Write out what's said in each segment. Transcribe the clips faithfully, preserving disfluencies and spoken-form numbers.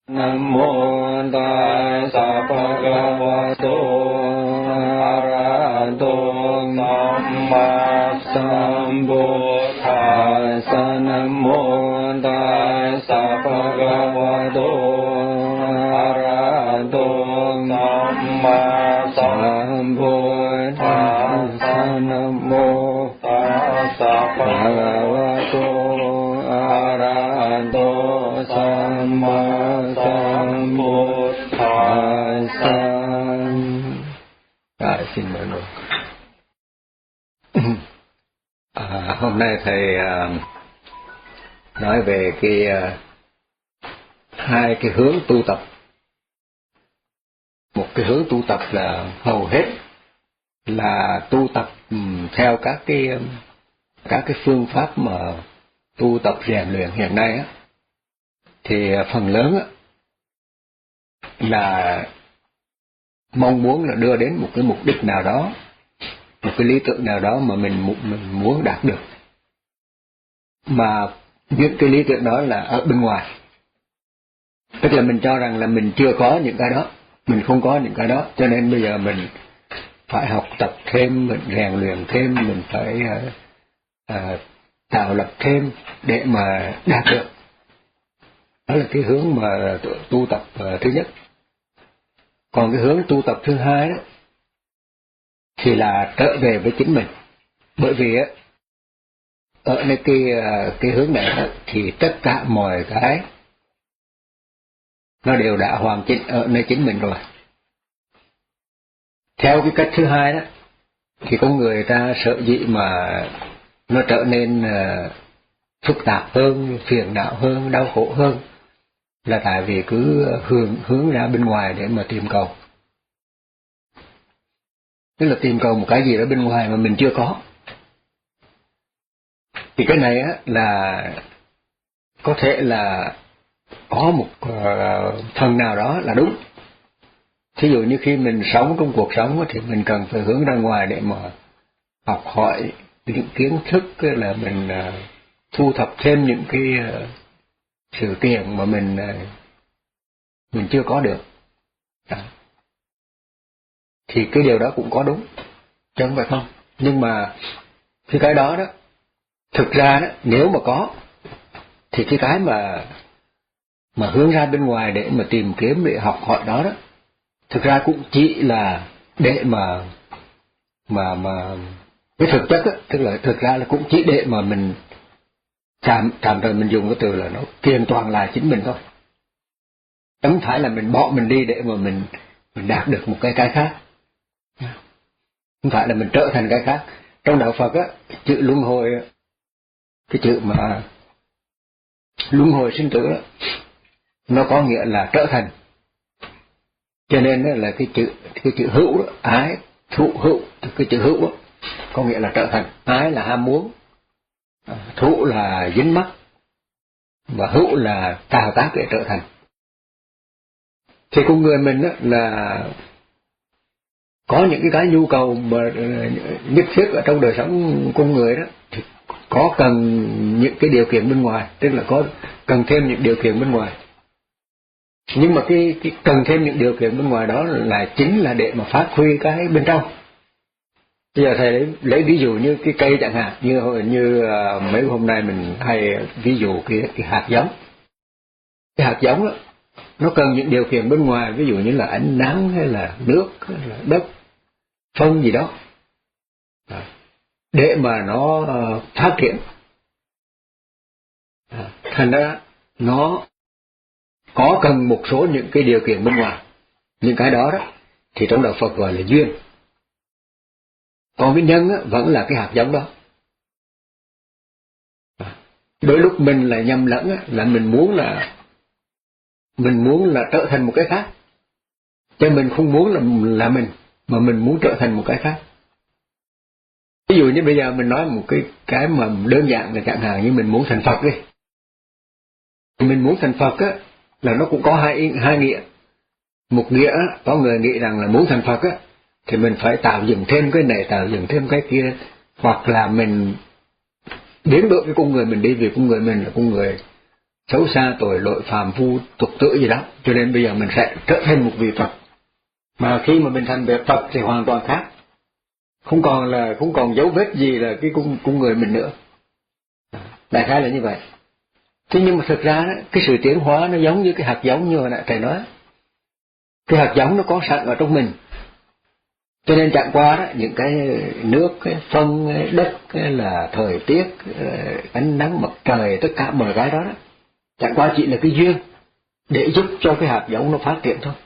Nam mô Tassa Bhagavato Arahato Samma Sambuddhassa. Nam mô Tassa Bhagavato Arahato Samma Sambuddhassa. Nam mô Tassa Bhagavato Arahato Samma Sambuddhassa. Rồi, xin mời luôn. À, hôm nay thầy à, nói về cái à, hai cái hướng tu tập. Một cái hướng tu tập là hầu hết là tu tập um, theo các cái các cái phương pháp mà tu tập rèn luyện hiện nay á, thì phần lớn á là mong muốn là đưa đến một cái mục đích nào đó, một cái lý tưởng nào đó mà mình mình muốn đạt được, mà những cái lý tưởng đó là ở bên ngoài. Tức là mình cho rằng là mình chưa có những cái đó, mình không có những cái đó, cho nên bây giờ mình phải học tập thêm, mình rèn luyện thêm, mình phải uh, uh, tạo lập thêm để mà đạt được. Đó là cái hướng mà tu tập uh, thứ nhất. Còn cái hướng tu tập thứ hai đó thì là trở về với chính mình. Bởi vì á, ở nơi cái cái hướng này đó, thì tất cả mọi cái nó đều đã hoàn chỉnh ở nơi chính mình rồi. Theo cái cách thứ hai đó thì con người ta sợ dĩ mà nó trở nên uh, phức tạp hơn, phiền não hơn, đau khổ hơn, là tại vì cứ hướng hướng ra bên ngoài để mà tìm cầu. Tức là tìm cầu một cái gì đó bên ngoài mà mình chưa có. Thì cái này á là có thể là có một uh, phần nào đó là đúng. Thí dụ như khi mình sống trong cuộc sống thì mình cần phải hướng ra ngoài để mà học hỏi những kiến thức, là mình uh, thu thập thêm những cái uh, sự kiện mà mình uh, mình chưa có được. Đó. Thì cái điều đó cũng có đúng, chứ không phải không. Nhưng mà cái cái đó đó, thực ra đó, nếu mà có, thì cái cái mà mà hướng ra bên ngoài để mà tìm kiếm, để học hỏi đó đó, thực ra cũng chỉ là để mà mà mà cái thực chất đó, tức là thực ra là cũng chỉ để mà mình tạm tạm thời mình dùng cái từ là nó kiên toàn lại chính mình thôi. Không phải là mình bỏ mình đi để mà mình mình đạt được một cái cái khác. Không phải là mình trở thành cái khác. Trong đạo Phật á, chữ luân hồi, cái chữ mà luân hồi sinh tử đó, nó có nghĩa là trở thành. Cho nên đó là cái chữ cái chữ hữu đó, ái thụ hữu, cái chữ hữu đó, có nghĩa là trở thành. Ái là ham muốn, thụ là dính mắc, và hữu là tạo tác để trở thành. Thì con người mình đó là có những cái cái nhu cầu mà nhất thiết ở trong đời sống con người đó, thì có cần những cái điều kiện bên ngoài, tức là có cần thêm những điều kiện bên ngoài. Nhưng mà cái, cái cần thêm những điều kiện bên ngoài đó là chính là để mà phát huy cái bên trong. Bây giờ thầy lấy, lấy ví dụ như cái cây chẳng hạn, như như uh, mấy hôm nay mình hay ví dụ cái, cái hạt giống. Cái hạt giống đó, nó cần những điều kiện bên ngoài, ví dụ như là ánh nắng hay là nước hay là đất, phân gì đó, để mà nó uh, phát triển. À, thành ra nó có cần một số những cái điều kiện bên ngoài. Những cái đó đó thì trong đạo Phật gọi là duyên. Còn cái nhân á, vẫn là cái hạt giống đó. À, đôi lúc mình là nhầm lẫn á, là mình muốn là mình muốn là trở thành một cái khác, chứ mình không muốn là là mình, mà mình muốn trở thành một cái khác. Ví dụ như bây giờ mình nói một cái cái mà đơn giản là chẳng hạn như mình muốn thành Phật đi. Mình muốn thành Phật á, là nó cũng có hai hai nghĩa. Một nghĩa có người nghĩ rằng là muốn thành Phật á thì mình phải tạo dựng thêm cái này, tạo dựng thêm cái kia, hoặc là mình biến đổi cái con người mình đi, vì con người mình là con người xấu xa tội lỗi phàm phu tục tử gì đó, cho nên bây giờ mình sẽ trở thành một vị Phật. Mà khi mà mình thành vị Phật thì hoàn toàn khác, không còn là không còn dấu vết gì là cái cung cung người mình nữa. Đại khái là như vậy. Thế nhưng mà thực ra đó, cái sự tiến hóa nó giống như cái hạt giống như hồi nãy thầy nói, cái hạt giống nó có sẵn ở trong mình, cho nên chẳng qua đó những cái nước, cái phân, cái đất, cái là thời tiết, ánh nắng mặt trời, tất cả mọi cái đó, đó chẳng qua chỉ là cái duyên để giúp cho cái hạt giống nó phát triển thôi.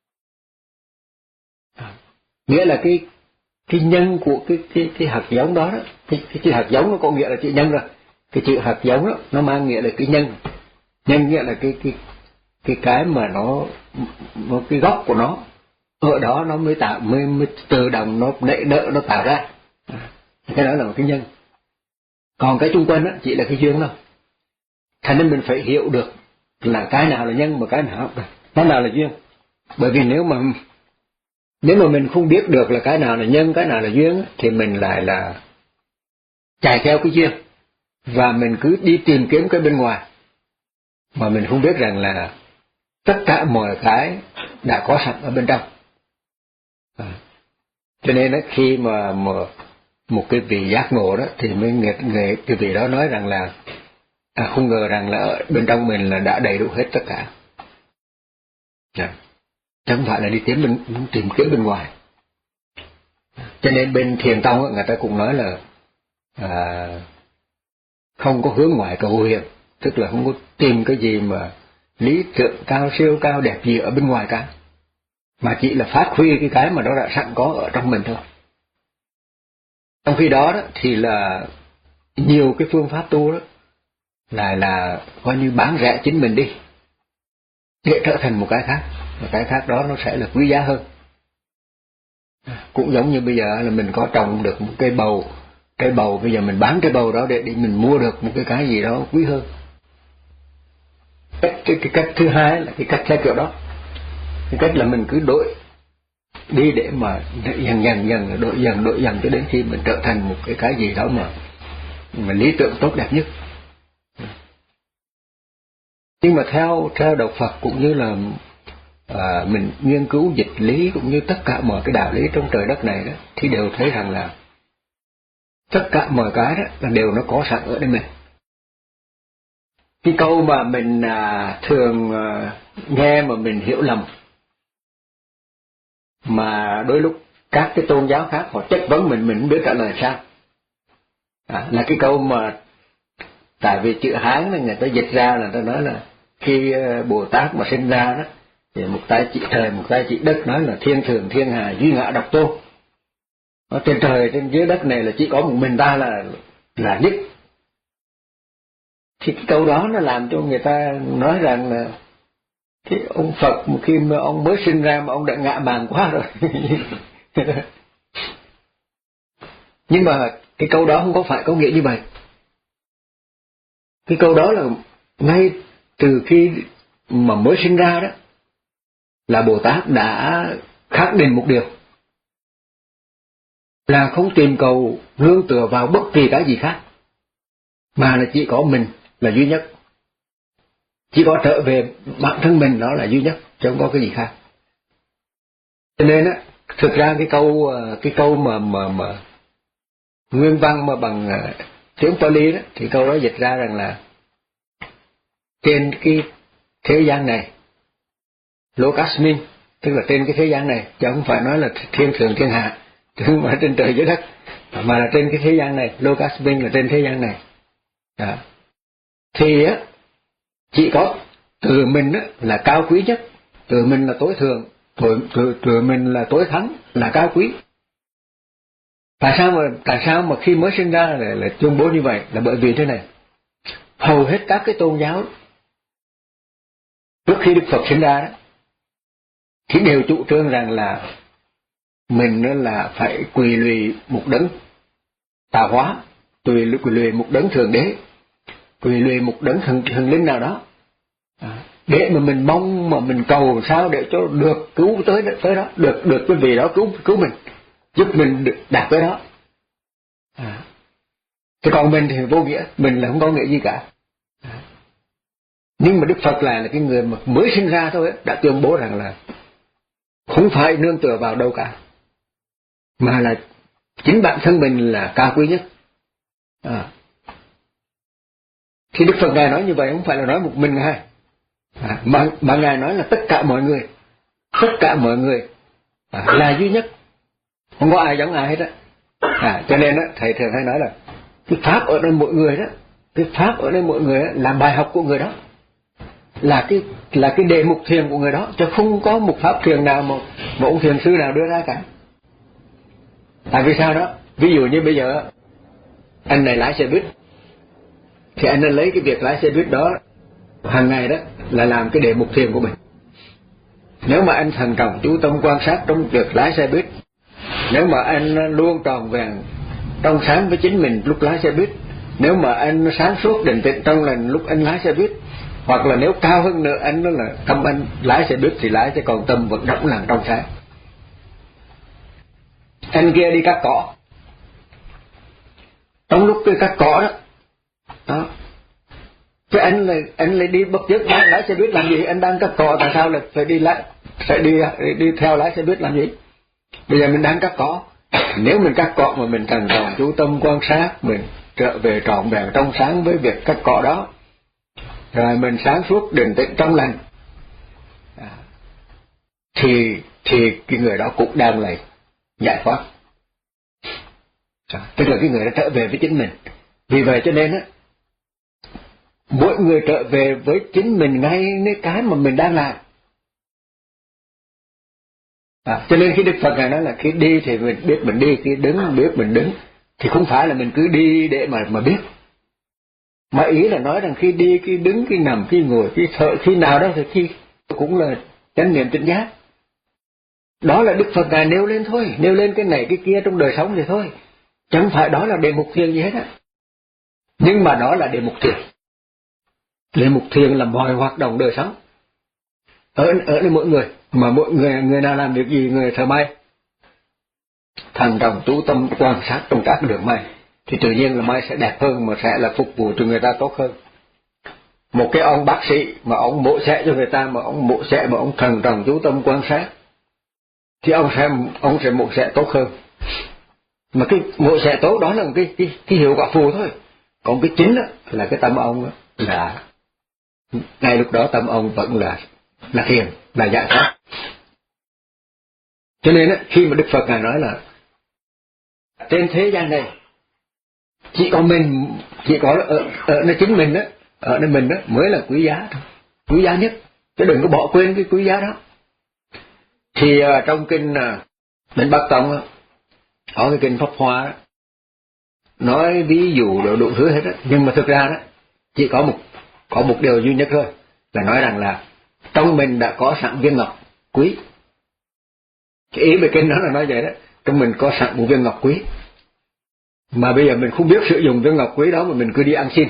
Nghĩa là cái cái nhân của cái cái cái hạt giống đó, đó cái, cái chữ hạt giống nó có nghĩa là chữ nhân rồi. Cái chữ hạt giống đó nó mang nghĩa là cái nhân, nhân nghĩa là cái cái cái cái mà nó, nó cái gốc của nó ở đó nó mới tạo mới mới tự động nó nảy nở nó tạo ra, cái đó là một cái nhân. Còn cái chung quanh đó chỉ là cái duyên thôi. Thành nên mình phải hiểu được là cái nào là nhân mà cái nào cái nào là duyên. Bởi vì nếu mà nếu mà mình không biết được là cái nào là nhân, cái nào là duyên thì mình lại là chạy theo cái duyên và mình cứ đi tìm kiếm cái bên ngoài mà mình không biết rằng là tất cả mọi cái đã có sẵn ở bên trong. À, cho nên đó, khi mà, mà một cái vị giác ngộ đó thì mới người, người cái vị đó nói rằng là à, không ngờ rằng là ở bên trong mình là đã đầy đủ hết tất cả. À, chứ không phải là đi tìm bên, tìm kiếm bên ngoài. Cho nên bên Thiền Tông đó, người ta cũng nói là à, không có hướng ngoại cầu huyền, tức là không có tìm cái gì mà lý tưởng cao siêu cao đẹp gì ở bên ngoài cả, mà chỉ là phát huy cái cái mà nó đã sẵn có ở trong mình thôi. Trong khi đó, đó thì là nhiều cái phương pháp tu đó lại là coi như bán rẻ chính mình đi để trở thành một cái khác, và cái khác đó nó sẽ là quý giá hơn. Cũng giống như bây giờ là mình có trồng được một cây bầu, cây bầu bây giờ mình bán cây bầu đó để đi mình mua được một cái cái gì đó quý hơn. Cách cái, cái cách thứ hai là cái cách theo kiểu đó, cái cách là mình cứ đổi đi để mà dần dần dần đổi dần đổi dần cho đến khi mình trở thành một cái cái gì đó mà mà lý tưởng tốt đẹp nhất. Nhưng mà theo theo đạo Phật cũng như là à, mình nghiên cứu dịch lý cũng như tất cả mọi cái đạo lý trong trời đất này đó, thì đều thấy rằng là tất cả mọi cái đó là đều nó có sẵn ở đây mình. Cái câu mà mình à, thường à, nghe mà mình hiểu lầm, mà đôi lúc các cái tôn giáo khác họ chất vấn mình mình không biết trả lời sao, à, là cái câu mà tại vì chữ Hán này người ta dịch ra là ta nói là khi Bồ Tát mà sinh ra đó thì một tay chỉ trời một tay chỉ đất, nói là thiên thường thiên hà duy ngã độc tôn. Ở trên trời trên dưới đất này là chỉ có một mình ta là là nhất. Thì cái câu đó nó làm cho người ta nói rằng là cái ông Phật khi mà ông mới sinh ra mà ông đã ngạ mạn quá rồi. Nhưng mà cái câu đó không có phải có nghĩa như vậy. Cái câu đó là ngay từ khi mà mới sinh ra đó là Bồ Tát đã khẳng định một điều là không tìm cầu nương tựa vào bất kỳ cái gì khác, mà là chỉ có mình là duy nhất, chỉ có trở về bản thân mình đó là duy nhất, chứ không có cái gì khác. Cho nên á, thực ra cái câu cái câu mà mà mà nguyên văn mà bằng tiếng Pali đó thì câu đó dịch ra rằng là trên cái thế gian này, Lokasmin, tức là trên cái thế gian này, chứ không phải nói là thiên thường thiên hạ, chứ không phải trên trời dưới đất, mà là trên cái thế gian này, Lokasmin là trên thế gian này. Đó. Thì á, chỉ có từ mình á là cao quý nhất, từ mình là tối thượng, từ, từ, từ mình là tối thắng, là cao quý. Tại sao mà tại sao mà khi mới sinh ra là, là tuyên bố như vậy? Là bởi vì thế này, hầu hết các cái tôn giáo trước khi Đức Phật sinh ra đó thì đều chủ trương rằng là mình là phải quỳ lụy một đấng tạo hóa, quỳ lụy một đấng thượng đế, quỳ lụy một đấng thần thần linh nào đó, à, để mà mình mong mà mình cầu sao để cho được cứu tới tới đó, được được cái vị đó cứu cứu mình, giúp mình được đạt tới đó. À. Thì còn mình thì vô nghĩa, mình là không có nghĩa gì cả. À. Nhưng mà Đức Phật là, là cái người mà mới sinh ra thôi ấy, đã tuyên bố rằng là không phải nương tựa vào đâu cả, mà là chính bản thân mình là cao quý nhất. À. Thì Đức Phật Ngài nói như vậy không phải là nói một mình Ngài, à, mà, mà Ngài nói là tất cả mọi người, tất cả mọi người à, là duy nhất, không có ai giống ai hết á. À, cho nên á, thầy thường hay nói là cái pháp ở đây mỗi người đó, cái pháp ở đây mỗi người đó, là bài học của người đó, là cái là cái đề mục thiền của người đó, chứ không có một pháp thiền nào mà một ông thiền sư nào đưa ra cả. Tại vì sao đó? Ví dụ như bây giờ anh này lái xe buýt, thì anh nên lấy cái việc lái xe buýt đó hàng ngày đó là làm cái đề mục thiền của mình. Nếu mà anh thận trọng chú tâm quan sát trong việc lái xe buýt, nếu mà anh luôn tròn vẹn trong sáng với chính mình lúc lái xe buýt, nếu mà anh sáng suốt định tĩnh trong lành lúc anh lái xe buýt, hoặc là nếu cao hơn nữa anh đó là tâm anh lái xe buýt thì lái chứ còn tâm vẫn đóng lặng trong sáng. Anh kia đi cắt cỏ, trong lúc cái cắt cỏ đó, đó chứ anh lại anh lại đi bất chấp lái, lái xe buýt làm gì? Anh đang cắt cỏ, tại sao lại phải đi lái, phải đi đi theo lái xe buýt làm gì? Bây giờ mình đang cắt cỏ, nếu mình cắt cỏ mà mình thần trọng chú tâm quan sát, mình trở về trọn vẹn trong sáng với việc cắt cỏ đó, rồi mình sáng suốt định tĩnh trong lành, à, thì thì cái người đó cũng đang lại giải thoát, à, tức là cái người đó trở về với chính mình. Vì vậy cho nên á, mỗi người trở về với chính mình ngay nơi cái mà mình đang làm. À, cho nên khi Đức Phật Ngài nói là khi đi thì mình biết mình đi, khi đứng biết mình đứng, thì không phải là mình cứ đi để mà mà biết, mà ý là nói rằng khi đi, khi đứng, khi nằm, khi ngồi, khi thở, khi nào đó thì khi cũng là chánh niệm tỉnh giác. Đó là Đức Phật Ngài nêu lên thôi, nêu lên cái này cái kia trong đời sống thì thôi, chẳng phải đó là đề mục thiền gì hết á. Nhưng mà đó là đề mục thiền. Đề mục thiền là mọi hoạt động đời sống ở ở đây mỗi người, mà mỗi người người nào làm việc gì, người thợ may thần trọng chú tâm quan sát trong các đường may thì tự nhiên là may sẽ đẹp hơn, mà sẽ là phục vụ cho người ta tốt hơn. Một cái ông bác sĩ mà ông mổ xẻ cho người ta, mà ông mổ xẻ mà ông thần trọng chú tâm quan sát thì ông sẽ ông sẽ mổ xẻ tốt hơn. Mà cái mổ xẻ tốt đó là một cái cái, cái hiệu quả phù thôi, còn cái chính đó là cái tâm ông là ngay lúc đó tâm ông vẫn là là thiền, là giải thoát. Cho nên á, khi mà Đức Phật Ngài nói là trên thế gian này chỉ có mình, chỉ có ở, ở nơi chính mình đó, ở nơi mình đó mới là quý giá thôi, quý giá nhất, chứ đừng có bỏ quên cái quý giá đó. Thì uh, trong kinh uh, bên Bắc Tông uh, có cái kinh Pháp Hoa đó, nói ví dụ đủ đủ thứ hết đó, nhưng mà thực ra đó chỉ có một có một điều duy nhất thôi, là nói rằng là trong mình đã có sẵn viên ngọc quý. Cái ý về kinh đó là nói vậy đó, trong mình có sẵn một viên ngọc quý, mà bây giờ mình không biết sử dụng viên ngọc quý đó mà mình cứ đi ăn xin.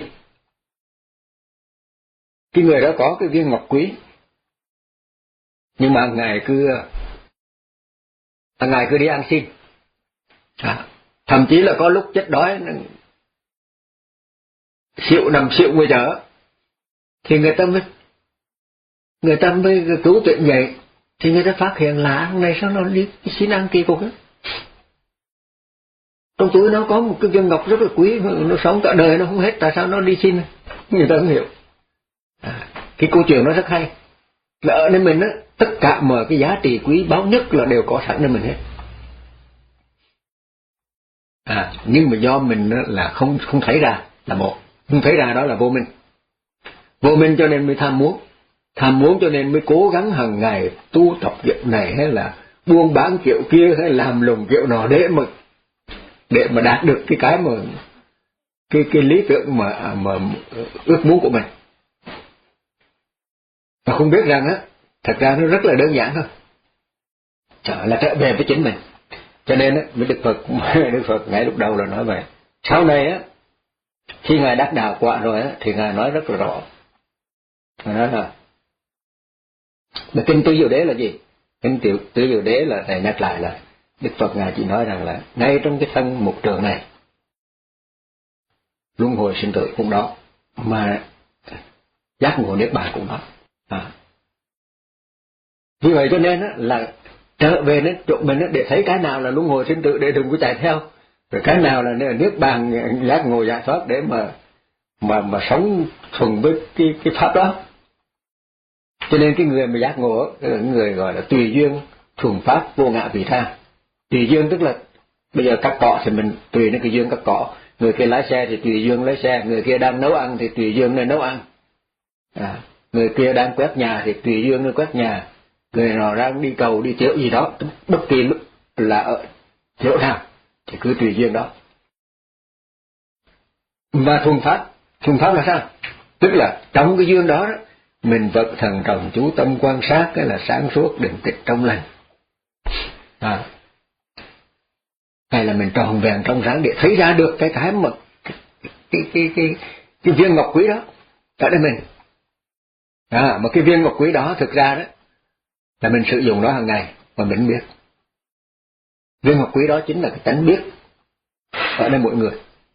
Cái người đó có cái viên ngọc quý, nhưng mà ngài cứ ngài cứ đi ăn xin, à, thậm chí là có lúc chết đói xịu nằm xịu ngoài chợ thì người ta mới người ta mới cứu tuyển dậy, thì người ta phát hiện là ăn này sao nó đi xin ăn kỳ cục ấy. Trong túi nó có một cái viên ngọc rất là quý, nó sống cả đời nó không hết, tại sao nó đi xin? Người ta không hiểu. À, cái câu chuyện nó rất hay, là ở nơi mình á, tất cả mọi cái giá trị quý báu nhất là đều có sẵn nơi mình hết. À, nhưng mà do mình là không không thấy ra là một, không thấy ra đó là vô minh. Vô minh cho nên mới tham muốn, tham muốn cho nên mới cố gắng hàng ngày tu tập kiểu này, hay là buôn bán kiểu kia, hay làm lùng kiểu nọ để mà để mà đạt được cái cái mà cái cái lý tưởng mà mà ước muốn của mình. Mà không biết rằng á, thật ra nó rất là đơn giản thôi, trở là trở về với chính mình. Cho nên á, với Đức Phật Đức Phật ngay lúc đầu là nói vậy. Sau này á, khi ngài đắc đạo quả rồi á, thì ngài nói rất là rõ. Ngài nói là mà kinh Tứ Diệu Đế là gì? Kinh tiểu Tứ Diệu Đế là thầy nhắc lại là Đức Phật ngài chỉ nói rằng là ngay trong cái thân mục trường này, luân hồi sinh tử cũng đó, mà giác ngộ niết bàn cũng đó. À. Vì vậy cho nên á, là trở về đến chỗ mình á, để thấy cái nào là luân hồi sinh tử để đừng có chạy theo, rồi cái nào là niết bàn giác ngộ giải thoát để mà mà mà sống thuần với cái cái pháp đó. Cho nên cái người mà giác ngộ là người gọi là tùy duyên thuần pháp vô ngã vị tha. Tùy duyên tức là bây giờ cắt cỏ thì mình tùy đến cái duyên cắt cỏ, người kia lái xe thì tùy duyên lái xe, người kia đang nấu ăn thì tùy duyên nên nấu ăn, à, người kia đang quét nhà thì tùy duyên nên quét nhà, người nào đang đi cầu đi tiểu gì đó, bất kỳ lúc là ở chỗ nào thì cứ tùy duyên đó. Và thuần pháp, thuần pháp là sao? Tức là trong cái duyên đó, đó mình vật thần trọng chú tâm quan sát cái là sáng suốt định tịch trong lành, à, hay là mình tròn vẹn trong sáng để thấy ra được cái cái mà cái cái cái cái, cái viên ngọc quý đó ở đây mình, à, mà cái viên ngọc quý đó thực ra đó là mình sử dụng nó hàng ngày mà mình biết. Viên ngọc quý đó chính là cái tánh biết ở đây mỗi người.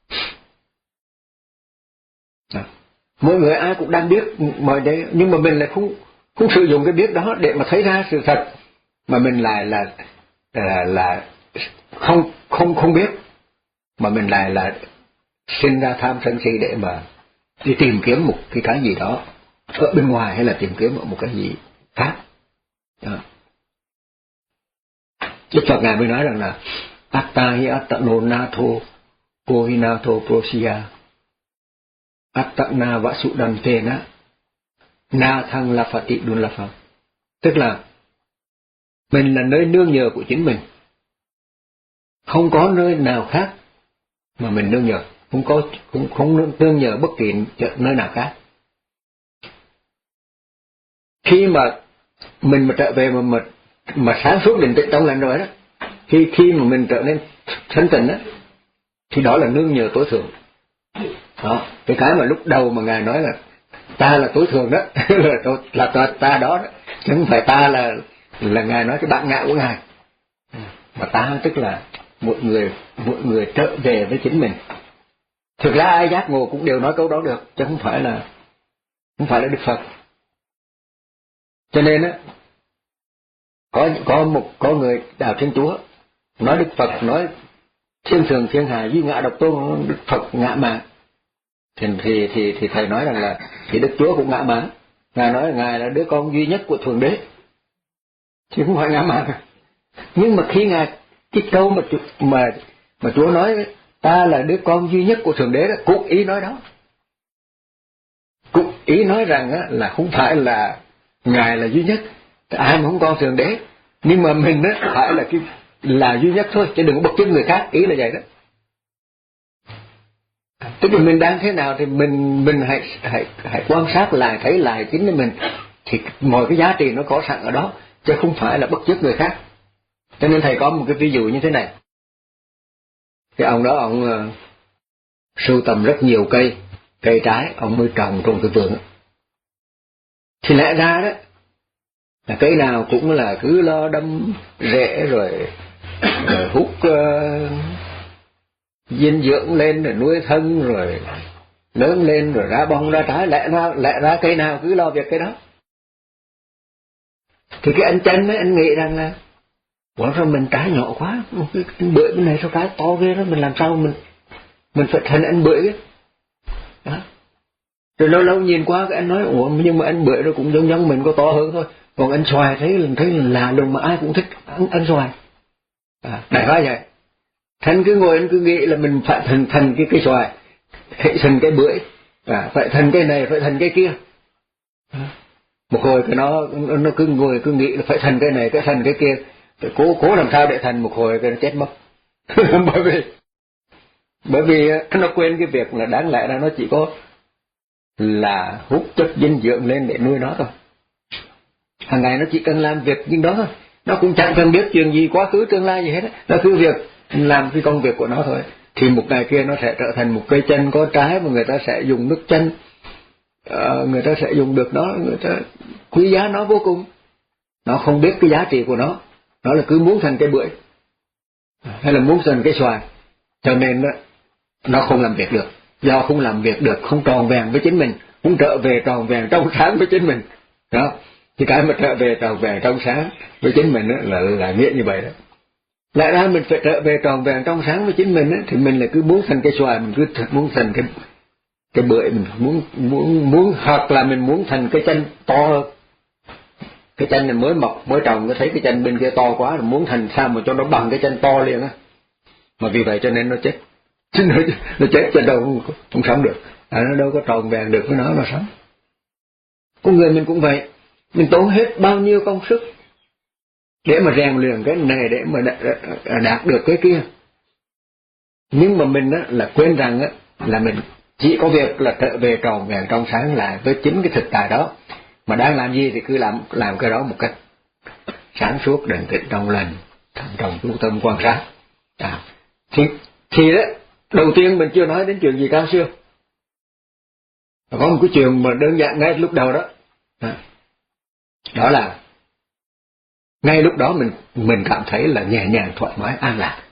À, mỗi người ai cũng đang biết mọi đấy, nhưng mà mình lại không không sử dụng cái biết đó để mà thấy ra sự thật, mà mình lại là là là không không không biết, mà mình lại là sinh ra tham sân si để mà đi tìm kiếm một cái cái gì đó ở bên ngoài, hay là tìm kiếm một cái gì khác. Đó. Đức Phật ngài mới nói rằng là atta hi attano natho kohinato prosya attana vasudantena na thăng la phati đun la phật. Tức là mình là nơi nương nhờ của chính mình, không có nơi nào khác mà mình nương nhờ, không có không không nương nhờ bất kỳ nơi nào khác. Khi mà mình mà trở về mà mà mà sáng suốt định tĩnh trong lành rồi đó, khi khi mà mình trở nên thanh tịnh đó, thì đó là nương nhờ tối thượng. Đó, cái cái mà lúc đầu mà ngài nói là ta là tối thượng đó là, là ta, ta đó, đó chứ không phải ta là là ngài nói cái bản ngã của ngài, mà ta tức là mọi người mọi người trở về với chính mình. Thực ra ai giác ngộ cũng đều nói câu đó được, chứ không phải là không phải là Đức Phật. Cho nên á, có có một có người đạo Thiên Chúa nói Đức Phật nói thiên thường thiên hạ duy ngã độc tôn, Đức Phật ngã mạn. Thì thì thì thì thầy nói rằng là thì Đức Chúa cũng ngã mạn. Ngài nói là ngài là đứa con duy nhất của Thượng Đế, chứ không phải ngã mạn. Nhưng mà khi ngài cái câu mà mà mà Chúa nói ta là đứa con duy nhất của Thượng Đế đó, cũng ý nói đó, cũng ý nói rằng á, là không phải là ngài là duy nhất, ai mà không con Thượng Đế, nhưng mà mình á phải là cái là duy nhất thôi, chứ đừng có bậc chức người khác, ý là vậy đó. Tức là mình đang thế nào thì mình mình hãy hãy hãy quan sát lại, thấy lại chính mình, thì mọi cái giá trị nó có sẵn ở đó, chứ không phải là bất chức người khác. Cho nên thầy có một cái ví dụ như thế này. Cái ông đó ông uh, sưu tầm rất nhiều cây cây trái, ông mới trồng trong cái vườn. Thì lẽ ra đó là cây nào cũng là cứ lo đâm rễ rồi, rồi hút uh, dinh dưỡng lên rồi nuôi thân rồi lớn lên rồi ra bông ra trái, lẽ ra lẽ ra cây nào cứ lo việc cái đó. Thì cái anh Chanh ấy, anh nghĩ rằng là quả sao mình trái nhỏ quá, cái bưởi bên này sao trái to ghê đó, mình làm sao mình mình phải thành anh bưởi ấy. Đó. Rồi lâu lâu nhìn qua cái anh nói ủa nhưng mà anh bưởi nó cũng giống giống mình, có to hơn thôi, còn anh xoài thấy thấy là lùng mà ai cũng thích ăn, ăn xoài. À, đại khái vậy. Thành cứ ngồi anh cứ nghĩ là mình phải thành thành cái cây xoài, phải thành cái bưởi, à, phải thành cái này, phải thành cái kia. À, một hồi cái nó nó cứ ngồi cứ nghĩ là phải thành cái này, phải thành cái kia, phải cố cố làm sao để thành, một hồi cái nó chết mất. bởi vì bởi vì nó quên cái việc là đáng lẽ là nó chỉ có là hút chất dinh dưỡng lên để nuôi nó thôi. Hàng ngày nó chỉ cần làm việc nhưng đó thôi, nó cũng chẳng cần biết chuyện gì quá khứ tương lai gì hết, nó cứ việc làm cái công việc của nó thôi. Thì một ngày kia nó sẽ trở thành một cây chanh có trái mà người ta sẽ dùng nước chanh, uh, người ta sẽ dùng được nó, người ta quý giá nó vô cùng. Nó không biết cái giá trị của nó, nó là cứ muốn thành cây bưởi hay là muốn thành cây xoài, cho nên đó, nó không làm việc được. Do không làm việc được, không tròn vẹn với chính mình, muốn trở về tròn vẹn trong sáng với chính mình. Đó, thì cái mà trở về tròn vẹn trong sáng với chính mình đó, là là nghĩa như vậy đó. Lại ra mình phải trở về tròn vẹn trong sáng với chính mình đó, thì mình là cứ muốn thành cái xoài, mình cứ muốn thành cái cái bưởi, mình muốn muốn muốn hoặc là mình muốn thành cái chân to hơn. Cái chân này mới mọc mới trồng, nó thấy cái chân bên kia to quá, rồi muốn thành sao mà cho nó bằng cái chân to liền á. Mà vì vậy cho nên nó chết, chứ nó, nó chết cho đâu không, không sống được, à, nó đâu có tròn vẹn được với nó mà sống. Con người mình cũng vậy, mình tốn hết bao nhiêu công sức để mà rèn luyện cái này, để mà đạt được cái kia, nhưng mà mình á là quên rằng á là mình chỉ có việc là trở về tròn vẹn trong sáng lại với chính cái thực tại đó, mà đang làm gì thì cứ làm làm cái đó một cách sáng suốt, định tĩnh, trong lành, trong chú tâm quan sát. À, thì thì đó, đầu tiên mình chưa nói đến chuyện gì cao siêu, có một cái chuyện mà đơn giản ngay lúc đầu đó, à, đó là ngay lúc đó mình mình cảm thấy là nhẹ nhàng, thoải mái, an lạc.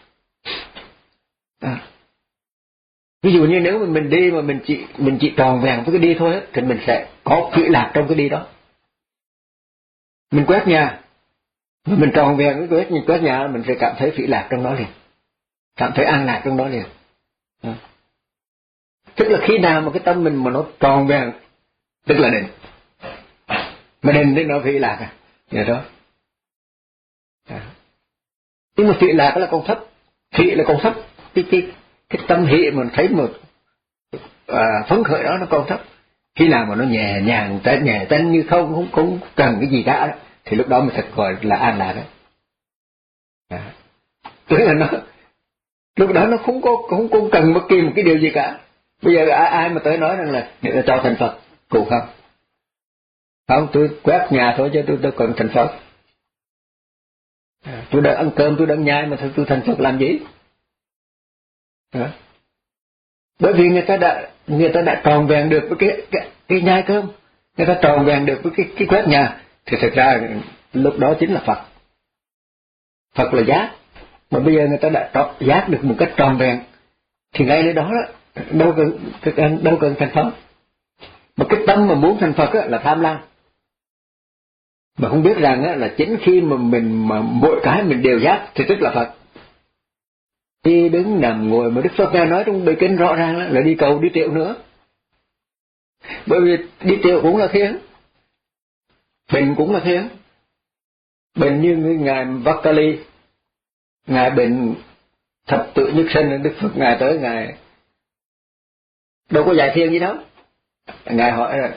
À, ví dụ như nếu mà mình đi mà mình chỉ mình chỉ tròn vẹn với cái đi thôi thì mình sẽ có phỉ lạc trong cái đi đó. Mình quét nhà, mình tròn vẹn với quét mình quét nhà, mình sẽ cảm thấy phỉ lạc trong đó liền, cảm thấy an lạc trong đó liền. À, tức là khi nào mà cái tâm mình mà nó tròn vẹn, tức là định, mà định thì nó phỉ lạc à, vậy đó. À, nhưng mà phỉ lạc là còn thấp, phỉ là còn thấp, cái cái cái tâm hỷ mình thấy một à, phấn khởi đó nó còn thấp. Khi nào mà nó nhẹ nhàng, tên nhẹ tên như không không không cần cái gì cả đó, thì lúc đó mình thật gọi là an lạc đó. À, tức là nó lúc đó nó không có không không cần bất kỳ một cái điều gì cả. Bây giờ ai, ai mà tới nói rằng là người ta cho thành Phật cũng không, không, tôi quét nhà thôi chứ tôi tôi cần thành Phật. À, tôi đang ăn cơm, tôi đang nhai mà tôi, tôi thành Phật làm gì? À, bởi vì người ta đã người ta đã tròn vẹn được với cái cái, cái nhai cơm, người ta tròn vẹn được với cái cái quét nhà, thì thực ra lúc đó chính là Phật. Phật là giác, mà bây giờ người ta đã tròn, giác được một cách tròn vẹn, thì ngay đến đó, đó đâu cần đâu cần thành Phật. Mà cái tâm mà muốn thành Phật á, là tham lam, mà không biết rằng á, là chính khi mà mình mà mỗi cái mình đều giác thì tức là Phật. Đi đứng nằm ngồi mà Đức Phật Ngài nói trong bài kinh rõ ràng là đi cầu đi triệu nữa, bởi vì đi triệu cũng là thiền, bệnh cũng là thiền. Bệnh như ngài Vakali, ngài bệnh thập tự nhất sinh, Đức Phật Ngài tới ngài đâu có dạy thiền gì đâu. Ngài hỏi là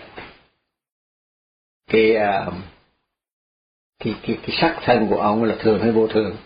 cái cái cái, cái sắc thân của ông là thường hay vô thường,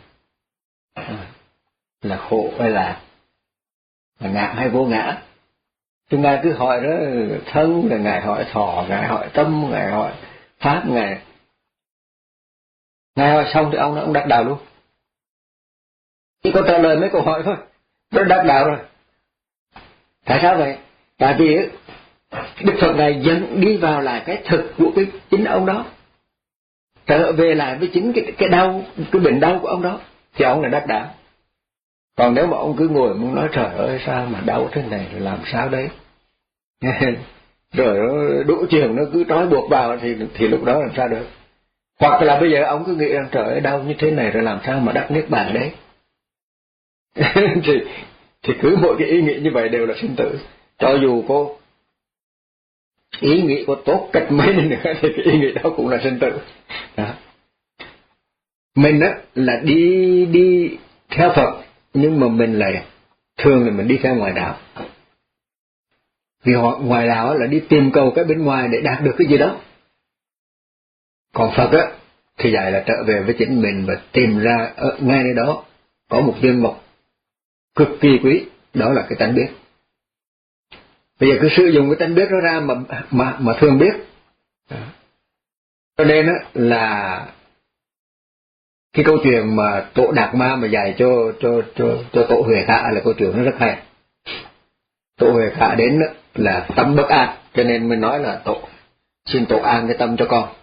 là khổ hay là, là ngã hay vô ngã. Thì ngài cứ hỏi đó, thân là ngài hỏi thọ, ngài hỏi tâm, ngài hỏi pháp, ngài ngài hỏi xong thì ông ông đắc đạo luôn. Chỉ có trả lời mấy câu hỏi thôi, nó đắc đạo rồi. Tại sao vậy? Tại vì Đức Phật Ngài dẫn đi vào lại cái thực của cái chính ông đó, trở về lại với chính cái cái đau, cái bệnh đau của ông đó, thì ông là đắc đạo. Còn nếu mà ông cứ ngồi muốn nói trời ơi sao mà đau thế này, rồi làm sao đấy, rồi nó đủ chuyện nó cứ trói buộc vào, thì thì lúc đó làm sao được. Hoặc là bây giờ ông cứ nghĩ rằng trời ơi đau như thế này rồi làm sao mà đắc niết bàn đấy. thì thì cứ mỗi cái ý nghĩ như vậy đều là sinh tử. Cho dù có ý nghĩ có tốt cách mấy đi nữa thì cái ý nghĩ đó cũng là sinh tử. Đó. Mình á là đi đi theo Phật, nhưng mà mình lại thường là mình đi theo ngoại đạo. Vì họ ngoại đạo là đi tìm cầu cái bên ngoài để đạt được cái gì đó. Còn Phật á thì dạy là trở về với chính mình và tìm ra ở ngay nơi đó có một viên mộc cực kỳ quý, đó là cái tánh biết. Bây giờ cứ sử dụng cái tánh biết đó ra mà mà mà thường biết. Cho nên á là cái câu chuyện mà Tổ Đạt Ma mà dạy cho cho cho cho Tổ Huệ Khả là câu chuyện nó rất hay. Tổ Huệ Khả đến đó là tâm bất an, cho nên mình nói là tổ xin Tổ an cái tâm cho con.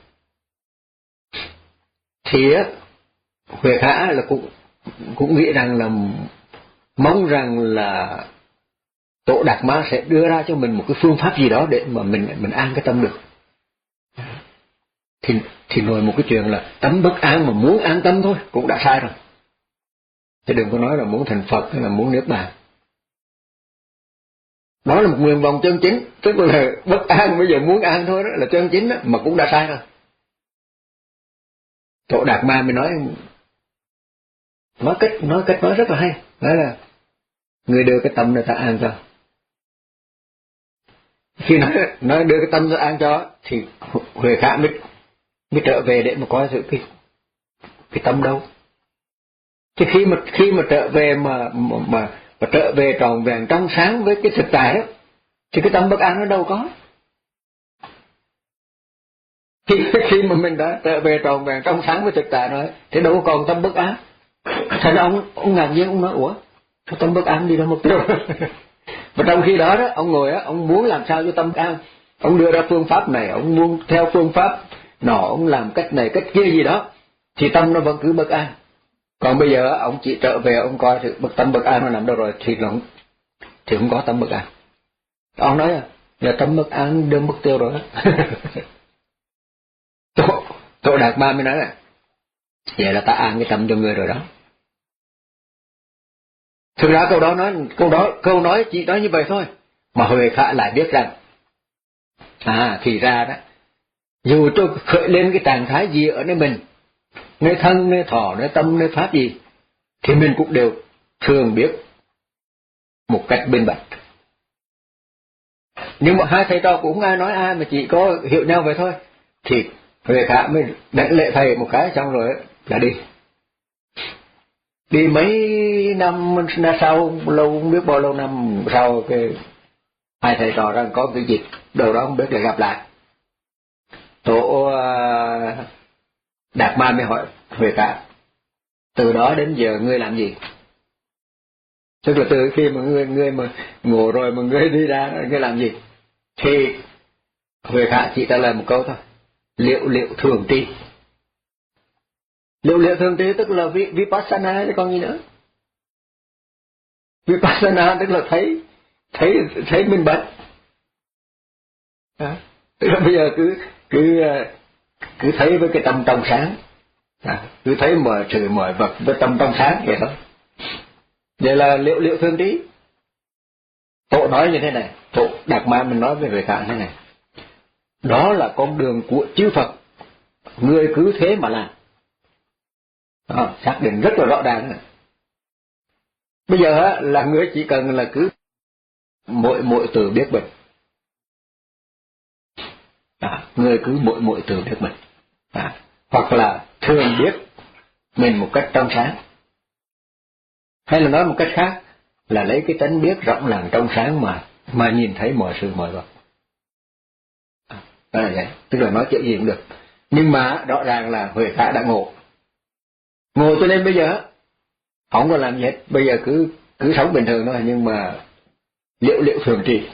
Thì á Huệ Khả là cũng cũng nghĩ rằng là mong rằng là Tổ Đạt Ma sẽ đưa ra cho mình một cái phương pháp gì đó để mà mình mình an cái tâm được. Thì thì nói một cái chuyện là tâm bất an mà muốn an tâm thôi cũng đã sai rồi. Chứ đừng có nói là muốn thành Phật hay là muốn niết bàn. Đó là một nguyện vọng chân chính, tức là bất an bây giờ muốn an thôi, đó là chân chính đó, mà cũng đã sai rồi. Tổ Đạt Ma mới nói nói cách nói cách nói rất là hay, nói là người đưa cái tâm này ta an cho. Khi nói nói đưa cái tâm ta an cho thì Huệ Khả mới mới trở về để mà coi sự cái cái tâm đâu. Thì khi mà khi mà trở về mà mà mà, mà trở về tròn vẹn trong sáng với cái thực tại đó, thì cái tâm bất an nó đâu có. Khi khi mà mình đã trở về tròn vẹn trong sáng với thực tại rồi thì đâu còn tâm bất an. Thành ông ông ngạc nhiên, ông nói ủa sao tâm bất an đi đâu mất tiêu. Và trong khi đó đó ông ngồi á, ông muốn làm sao cho tâm an, ông đưa ra phương pháp này, ông muốn theo phương pháp nọ, ông làm cách này cách kia gì đó thì tâm nó vẫn cứ bất an. Còn bây giờ ông chỉ trở về ông coi sự bất tâm bất an nó nằm đâu rồi thì nó thì không có tâm bất an. Ông nói là tâm bất an đương mất tiêu rồi. Tổ, Tổ Đạt Ma mới nói là vậy là ta an cái tâm cho người rồi đó. Thực ra câu đó nói câu đó câu nói chỉ nói như vậy thôi, mà Huệ Khả lại biết rằng à thì ra đó, dù tôi khởi lên cái trạng thái gì ở nơi mình, nơi thân, nơi thọ, nơi tâm, nơi pháp gì, thì mình cũng đều thường biết một cách minh bạch. Nhưng mà hai thầy trò cũng không ai nói ai, mà chỉ có hiểu nhau vậy thôi. Thì Huệ Khả mới đánh lễ thầy một cái xong rồi là đi. Đi mấy năm sau, lâu không biết bao lâu năm sau, cái hai thầy trò rằng có cái dịp đâu đó không biết để gặp lại. Tổ Đạt Ma mới hỏi Huệ Khả, từ đó đến giờ ngươi làm gì? Tức là từ khi mà ngươi ngươi mà ngủ rồi mà ngươi đi ra, ngươi làm gì? Thì Huệ Khả chỉ trả lời một câu thôi, liệu liệu thường tri. Liệu liệu thường tri tức là Vipassana chứ còn gì nữa. Vipassana tức là thấy thấy thấy minh bạch. À, tức là bây giờ cứ cứ cứ thấy với cái tâm trong sáng, à, cứ thấy mọi sự mọi vật với tâm trong sáng vậy thôi. Vậy là liệu liệu thường trí. Tổ nói như thế này, Tổ Đạt Ma mình nói với Huệ Khả thế này, đó là con đường của chư Phật, ngươi cứ thế mà làm. À, xác định rất là rõ ràng này. Bây giờ là ngươi chỉ cần là cứ mỗi mỗi từ biết mình. À, ngươi cứ mỗi mỗi từ biết mình. À, hoặc là thường biết mình một cách trong sáng. Hay là nói một cách khác là lấy cái tánh biết rộng làng trong sáng mà mà nhìn thấy mọi sự mọi vật. À, đó là vậy, tức là nói chuyện gì cũng được. Nhưng mà rõ ràng là Huệ Khả đã ngộ. Ngộ cho nên bây giờ không có làm gì hết, bây giờ cứ cứ sống bình thường thôi, nhưng mà liệu liệu thường trì.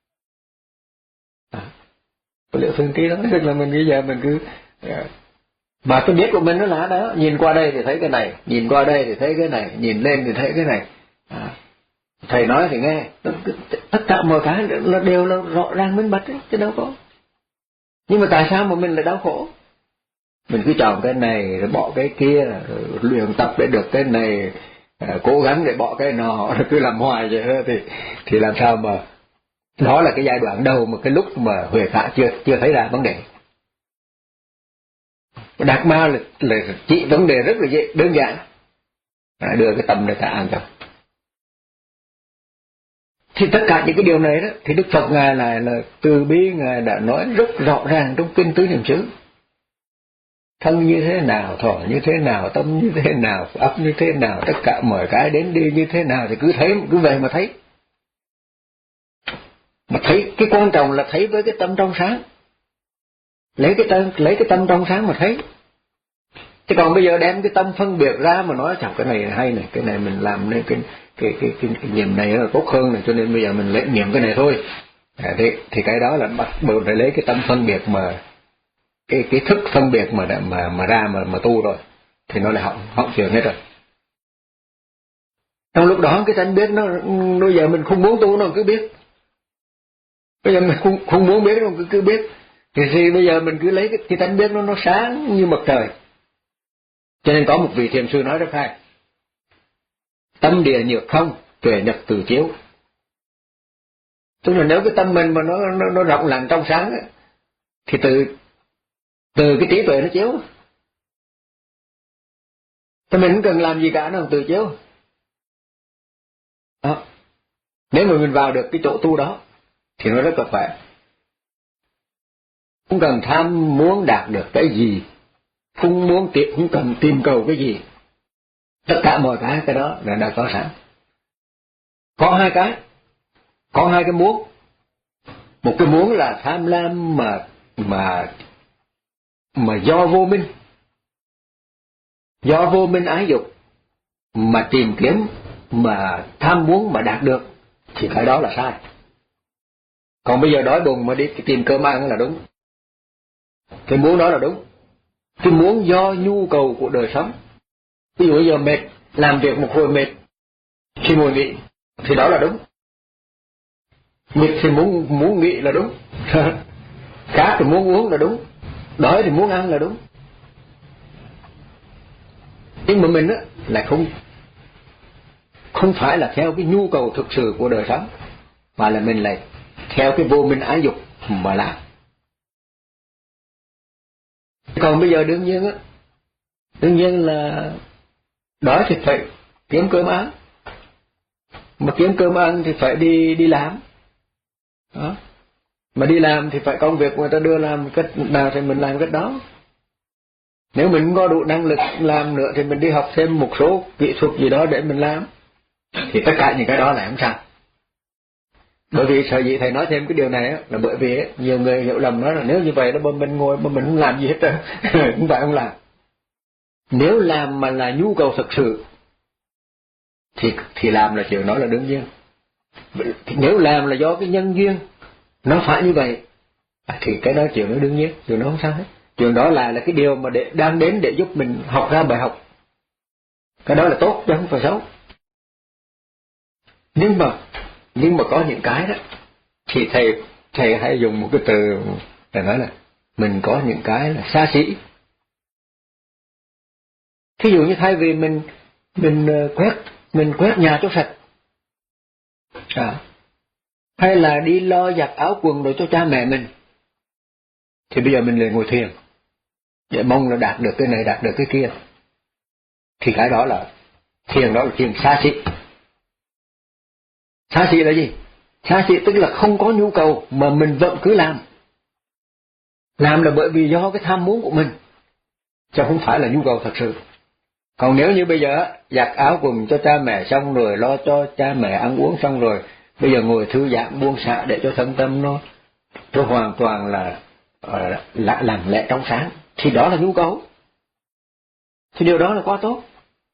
À, liệu thường trì đó, tức là mình bây giờ mình cứ mà tôi biết của mình nó là đó, nhìn qua đây thì thấy cái này, nhìn qua đây thì thấy cái này, nhìn lên thì thấy cái này. À, thầy nói thì nghe, tất cả mọi cái là đều là rõ ràng minh bạch chứ đâu có. Nhưng mà tại sao mà mình lại đau khổ? Mình cứ chọn cái này rồi bỏ cái kia, rồi luyện tập để được cái này, à, cố gắng để bỏ cái nọ, cứ làm hoài vậy đó, thì thì làm sao mà. Đó là cái giai đoạn đầu mà cái lúc mà Huệ Khả chưa chưa thấy ra vấn đề. Đạt Ma là, là chỉ vấn đề rất là dễ, đơn giản, à, đưa cái tâm để ta an tâm. Thì tất cả những cái điều này đó thì Đức Phật Ngài là, là từ bi, Ngài đã nói rất rõ ràng trong kinh Tứ Niệm xứ. Thân như thế nào, thọ như thế nào, tâm như thế nào, ấp như thế nào, tất cả mọi cái đến đi như thế nào thì cứ thấy, cứ vậy mà thấy. Mà thấy, cái quan trọng là thấy với cái tâm trong sáng. Lấy cái tâm, lấy cái tâm trong sáng mà thấy. Chứ còn bây giờ đem cái tâm phân biệt ra mà nói chẳng cái này hay này, cái này mình làm nên cái cái cái cái, cái niệm này là tốt hơn này, cho nên bây giờ mình lấy niệm cái này thôi. À, thì thì cái đó là bắt buộc phải lấy cái tâm phân biệt mà cái cái thức phân biệt mà mà mà ra mà mà tu rồi thì nó lại hỏng hỏng chuyện hết rồi. Trong lúc đó cái tánh biết nó, bây giờ mình không muốn tu nó cứ biết. Bây giờ mình không, không muốn biết nó cứ, cứ biết. Thì, thì bây giờ mình cứ lấy cái, cái tánh biết nó nó sáng như mặt trời. Cho nên có một vị thiền sư nói rất hay. Tâm địa nhược không, tuệ nhập từ chiếu. Tức là nếu cái tâm mình mà nó nó, nó rộng lặng trong sáng ấy, thì từ từ cái trí tuệ nó chiếu. Thì mình không cần làm gì cả, nó từ chiếu. Đó. Nếu mà mình vào được cái chỗ tu đó thì nó rất là khỏe. Không cần tham muốn đạt được cái gì, không muốn tìm, không cần tìm cầu cái gì. Tất cả mọi cái cái đó là đã có sẵn. Có hai cái, có hai cái muốn. Một cái muốn là tham lam mà mà mà do vô minh, do vô minh ái dục mà tìm kiếm, mà tham muốn mà đạt được, thì cái đó là sai. Còn bây giờ đói bụng mà đi tìm cơm ăn là đúng. Cái muốn đó là đúng. Cái muốn do nhu cầu của đời sống. Ví dụ bây giờ mệt, làm việc một hồi mệt, khi ngồi nghỉ, thì đó là đúng. Mệt thì muốn muốn nghỉ là đúng. Khát thì muốn uống là đúng. Đói thì muốn ăn là đúng. Nhưng mà mình á là không không phải là theo cái nhu cầu thực sự của đời sống, mà là mình lại theo cái vô minh ái dục mà làm. Còn bây giờ đương nhiên á, đương nhiên là đói thì phải kiếm cơm ăn, mà kiếm cơm ăn thì phải đi đi làm. Đó. Mà đi làm thì phải công việc người ta đưa làm cách nào thì mình làm cách đó. Nếu mình không có đủ năng lực làm nữa thì mình đi học thêm một số kỹ thuật gì đó để mình làm. Thì tất cả những cái đó là không sao. Bởi vì sở dĩ thầy nói thêm cái điều này á, là bởi vì nhiều người hiểu lầm nói là nếu như vậy đó mình ngồi mà mình không làm gì hết trơn. Không phải không làm. Nếu làm mà là nhu cầu thực sự thì thì làm là chuyện đó là đương nhiên. Nếu làm là do cái nhân duyên nó phải như vậy thì cái đó chuyện đó đương nhiên, chuyện đó không sao hết. Chuyện đó là là cái điều mà để, đang đến để giúp mình học ra bài học. Cái đó là tốt chứ không phải xấu. Nhưng mà nhưng mà có những cái đó thì thầy thầy hay dùng một cái từ để nói là mình có những cái là xa xỉ. Thí dụ như thay vì mình mình quét mình quét nhà cho sạch, à, hay là đi lo giặt áo quần rồi cho cha mẹ mình, thì bây giờ mình lại ngồi thiền để mong là đạt được cái này đạt được cái kia, thì cái đó là thiền, đó là thiền xa xỉ. Xa xỉ là gì? Xa xỉ tức là không có nhu cầu mà mình vẫn cứ làm. Làm là bởi vì do cái tham muốn của mình, chứ không phải là nhu cầu thật sự. Còn nếu như bây giờ giặt áo quần cho cha mẹ xong rồi, lo cho cha mẹ ăn uống xong rồi, bây giờ ngồi thư giãn buông xả để cho thân tâm nó nó hoàn toàn là là lặng lẽ trong sáng, thì đó là nhu cầu. Thì điều đó là quá tốt.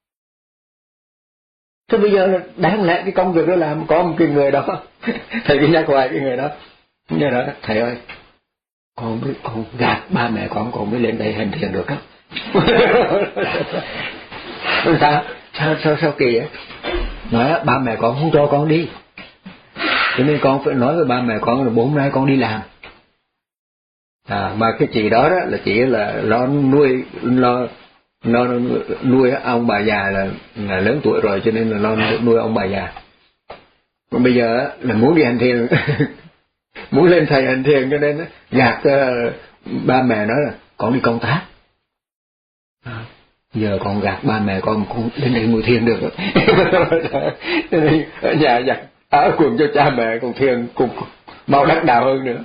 Thế bây giờ là đáng lẽ cái công việc đó làm có một cái người đó, thầy cứ nhắc hoài cái người đó, như đó thầy ơi, con biết con gạt ba mẹ con con mới lên đây hành thiền được đó. sao sao sao sao kỳ vậy? Nói ba mẹ con không cho con đi, cho nên con phải nói với ba mẹ con là bốn nay con đi làm. À, mà cái chị đó, đó là chỉ là lo nuôi lo nó nuôi ông bà già là, là lớn tuổi rồi, cho nên là lo nuôi ông bà già. Còn bây giờ là muốn đi hành thiền, muốn lên thầy hành thiền, cho nên gạt uh, ba mẹ nói là con đi công tác. À, giờ con gạt ba mẹ con cũng lên đây ngồi thiền được. Cho nên ở nhà giặt áo quần cho cha mẹ còn thiền cũng mau đắc đạo hơn nữa.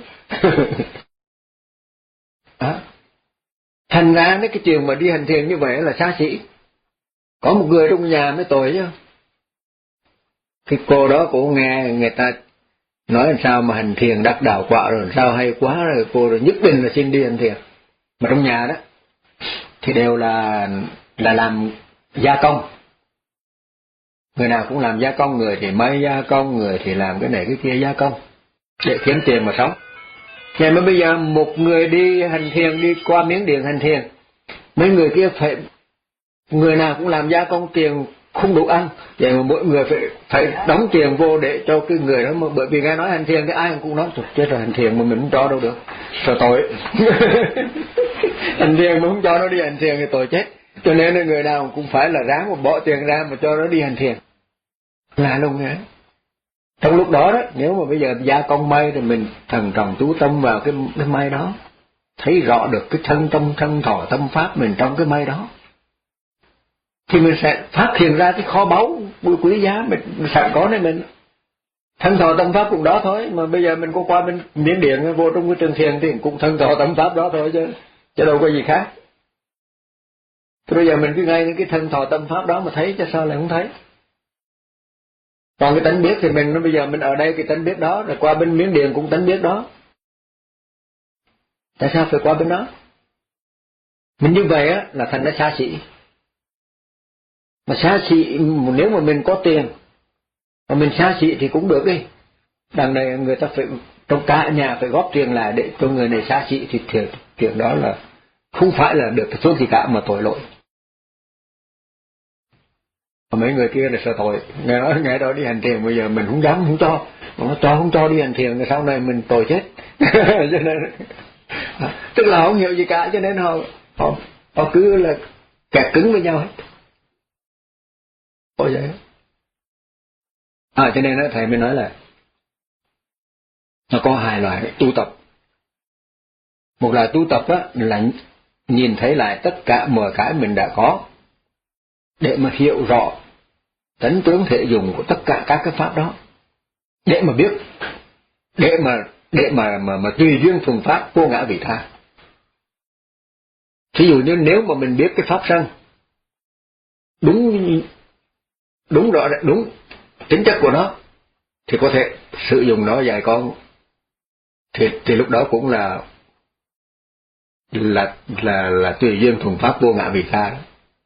Đó. Thành ra cái chuyện mà đi hành thiền như vậy là xa xỉ. Có một người trong nhà mới tội chứ. Cái cô đó cũng nghe người ta nói làm sao mà hành thiền đắc đạo quả rồi, sao hay quá rồi, cô rồi nhất định là xin đi hành thiền. Mà trong nhà đó thì đều là là làm gia công. Người nào cũng làm gia công, người thì may gia công, người thì làm cái này cái kia gia công để kiếm tiền mà sống. Vậy mà bây giờ một người đi hành thiền, đi qua Miến Điện hành thiền, mấy người kia phải người nào cũng làm gia công tiền không đủ ăn, vậy mà mỗi người phải phải đóng tiền vô để cho cái người đó, mà bởi vì nghe nói hành thiền cái ai cũng nói chết rồi, hành thiền mà mình không cho đâu được, sợ tội. Hành thiền mà không cho nó đi hành thiền thì tội chết, cho nên là người nào cũng phải là ráng mà bỏ tiền ra mà cho nó đi hành thiền là luôn hả. Trong lúc đó đó, nếu mà bây giờ gia công may thì mình thần trọng chú tâm vào cái cái may đó, thấy rõ được cái thân tâm thân thọ tâm pháp mình trong cái may đó, thì mình sẽ phát hiện ra cái kho báu quý giá mình sẵn có này mình. Thân thọ tâm pháp cũng đó thôi, mà bây giờ mình có qua bên Miến Điện vô trong cái trường thiền thì cũng thân thọ tâm pháp đó thôi chứ chứ đâu có gì khác. Thì bây giờ mình cứ ngay cái thân thọ tâm pháp đó mà thấy, chứ sao lại không thấy. Còn cái tánh biết thì mình, nó bây giờ mình ở đây cái tánh biết đó, rồi qua bên Miến Điện cũng tánh biết đó. Tại sao phải qua bên đó? Mình như vậy á là thành ra xa xỉ. Mà xa xỉ, nếu mà mình có tiền mà mình xa xỉ thì cũng được đi. Đằng này người ta phải trong cả nhà phải góp tiền lại để cho người này xa xỉ, thì chuyện, chuyện đó là không phải là được cái phước gì cả mà tội lỗi. Mấy người kia là sợ tội, nghe nói nghe đó đi hành thiền, bây giờ mình không dám không cho, mà nó cho không cho đi hành thiền, sau này mình tội chết. Cho nên tức là không hiểu gì cả, cho nên họ họ, họ cứ là kẹt cứng với nhau hết. Ôi vậy à, cho nên đó, thầy mới nói là nó có hai loại tu tập. Một loại tu tập đó là nhìn thấy lại tất cả mọi cái mình đã có để mà hiểu rõ tánh tướng thể dùng của tất cả các cái pháp đó, để mà biết, để mà để mà mà mà tùy duyên thuần pháp vô ngã vị tha. Ví dụ như nếu mà mình biết cái pháp sân đúng đúng rõ đúng tính chất của nó thì có thể sử dụng nó dạy con, thì thì lúc đó cũng là là là là tùy duyên thuần pháp vô ngã vị tha đó.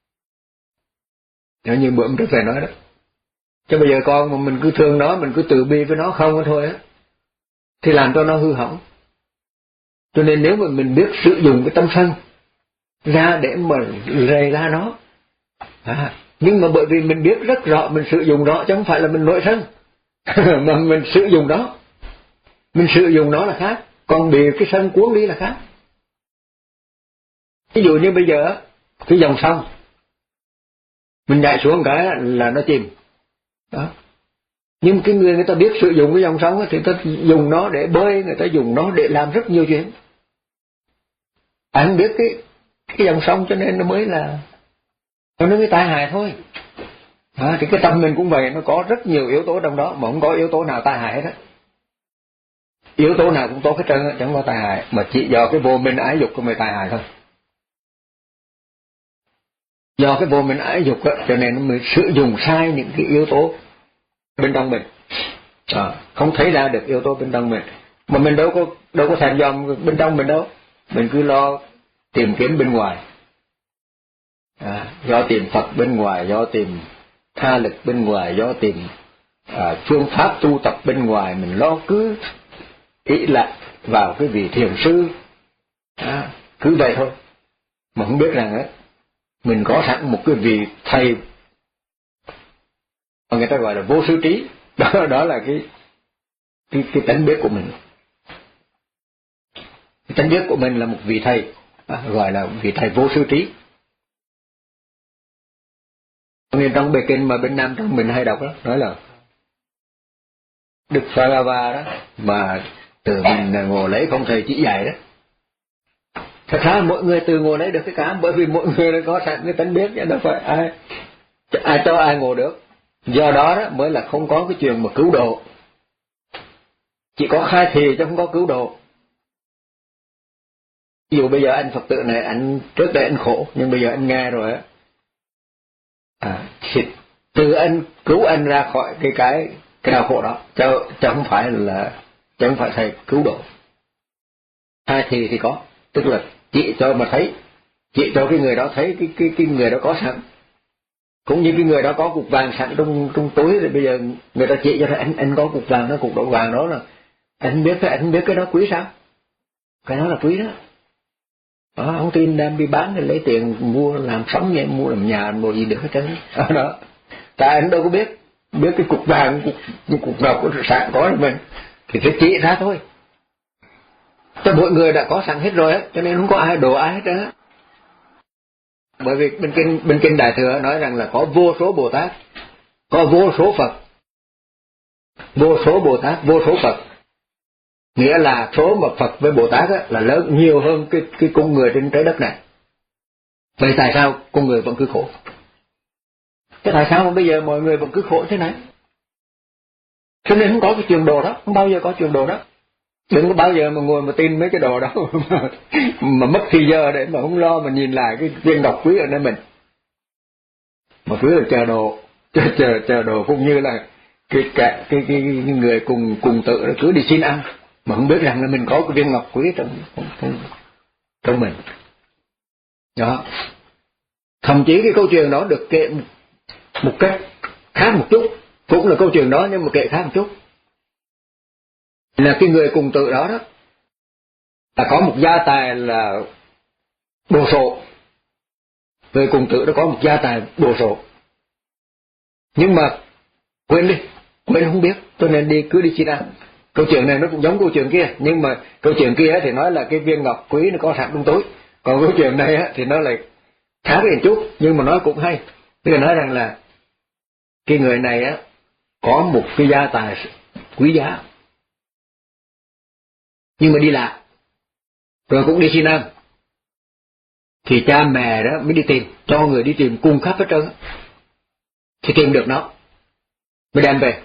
Nếu như bữa trước thầy nói đó, chứ bây giờ con mà mình cứ thương nó, mình cứ từ bi với nó không thôi á, thì làm cho nó hư hỏng. Cho nên nếu mà mình biết sử dụng cái tâm sân ra để mà rầy ra nó, à, nhưng mà bởi vì mình biết rất rõ mình sử dụng đó, chứ không phải là mình nổi sân. Mà mình sử dụng đó, mình sử dụng nó là khác, còn bị cái sân cuốn đi là khác. Ví dụ như bây giờ cái dòng sông mình nhảy xuống cái là nó chìm đó, nhưng cái người người ta biết sử dụng cái dòng sông thì ta dùng nó để bơi, người ta dùng nó để làm rất nhiều chuyện. Anh biết cái cái dòng sông cho nên nó mới là nó mới tai hại thôi. À, thì cái tâm mình cũng vậy, nó có rất nhiều yếu tố trong đó, mà không có yếu tố nào tai hại hết á. Yếu tố nào cũng tốt hết trơn, chẳng có tai hại, mà chỉ do cái vô minh ái dục của mình tai hại thôi. Do cái vô minh ái dục á, cho nên nó mới sử dụng sai những cái yếu tố bên trong mình, à, không thấy ra được yếu tố bên trong mình, mà mình đâu có đâu có thèm dòm bên trong mình đâu, mình cứ lo tìm kiếm bên ngoài, à, do tìm Phật bên ngoài, do tìm tha lực bên ngoài, do tìm à, phương pháp tu tập bên ngoài, mình lo cứ ý lại vào cái vị thiền sư, à, cứ vậy thôi, mà không biết rằng á mình có sẵn một cái vị thầy mà người ta gọi là vô sư trí, đó đó là cái cái cái tánh biết của mình. Cái tánh biết của mình là một vị thầy, à, gọi là vị thầy vô sư trí. Nên trong bài kinh mà bên Nam trong mình hay đọc đó, nói là Đức Phật-a-va đó mà tự mình ngồi lấy không thầy chỉ dạy đó. Thật ra mỗi người từ ngồi lấy được cái cả, bởi vì mỗi người nó có sẵn cái tánh biết, chứ đâu phải ai ai cho ai ngồi được. Do đó đó mới là không có cái chuyện mà cứu độ, chỉ có khai thị chứ không có cứu độ. Ví dụ bây giờ anh Phật tử này, anh trước đây anh khổ, nhưng bây giờ anh nghe rồi á, à, thì từ anh cứu anh ra khỏi cái cái cái đau khổ đó, chứ, chứ không phải là chứ không phải thầy cứu độ. Khai thị thì có, tức là chỉ cho mà thấy, chỉ cho cái người đó thấy cái cái cái người đó có sẵn. Cũng như cái người đó có cục vàng sẵn trong trong túi, thì bây giờ người ta chỉ cho anh anh có cục vàng, nó cục độ vàng đó là anh biết cái anh biết cái đó quý sao? Cái đó là quý đó. Đó, không tin đem đi bán thì lấy tiền mua làm sống vậy, mua làm nhà mua gì được hết trơn đó. Tại anh đâu có biết, biết cái cục vàng, cục, cái cục ngọc của sẵn có của mình, thì phải chỉ ra thôi. Cho mỗi người đã có sẵn hết rồi á, cho nên không có ai đổ ai hết á. Bởi vì bên kinh bên kinh Đại Thừa nói rằng là có vô số Bồ Tát, có vô số Phật, vô số Bồ Tát, vô số Phật, nghĩa là số mà Phật với Bồ Tát á, là lớn nhiều hơn cái cái con người trên trái đất này. Vậy tại sao con người vẫn cứ khổ? Thế tại sao mà bây giờ mọi người vẫn cứ khổ thế này? Cho nên không có cái chuyện đồ đó, không bao giờ có chuyện đồ đó. Đừng có bao giờ mà ngồi mà tin mấy cái đồ đó mà, mà mất thì giờ để mà không lo mà nhìn lại cái viên ngọc quý ở nơi mình. Mà cứ là chờ đồ, chờ chờ chờ đồ cũng như là cái cái cái, cái, cái người cùng cùng tự cứ đi xin ăn mà không biết rằng là mình có cái viên ngọc quý trong trong, trong mình. Đó. Thậm chí cái câu chuyện đó được kể một cách khác một chút, cũng là câu chuyện đó nhưng mà kể khác một chút. Là cái người cùng tự đó đó là có một gia tài là đồ sộ. Người cùng tự đó có một gia tài đồ sộ. Nhưng mà quên đi, quên không biết, cho nên đi cứ đi xin ăn. Câu chuyện này nó cũng giống câu chuyện kia, nhưng mà câu chuyện kia thì nói là cái viên ngọc quý nó có sẵn trong túi. Còn câu chuyện này thì nó lại khác một chút, nhưng mà nói cũng hay. Tức là nói rằng là cái người này á có một cái gia tài quý giá, nhưng mà đi lạc, rồi cũng đi xin ăn. Thì cha mẹ đó mới đi tìm, cho người đi tìm cung khắp hết trơn, thì tìm được nó, mới đem về.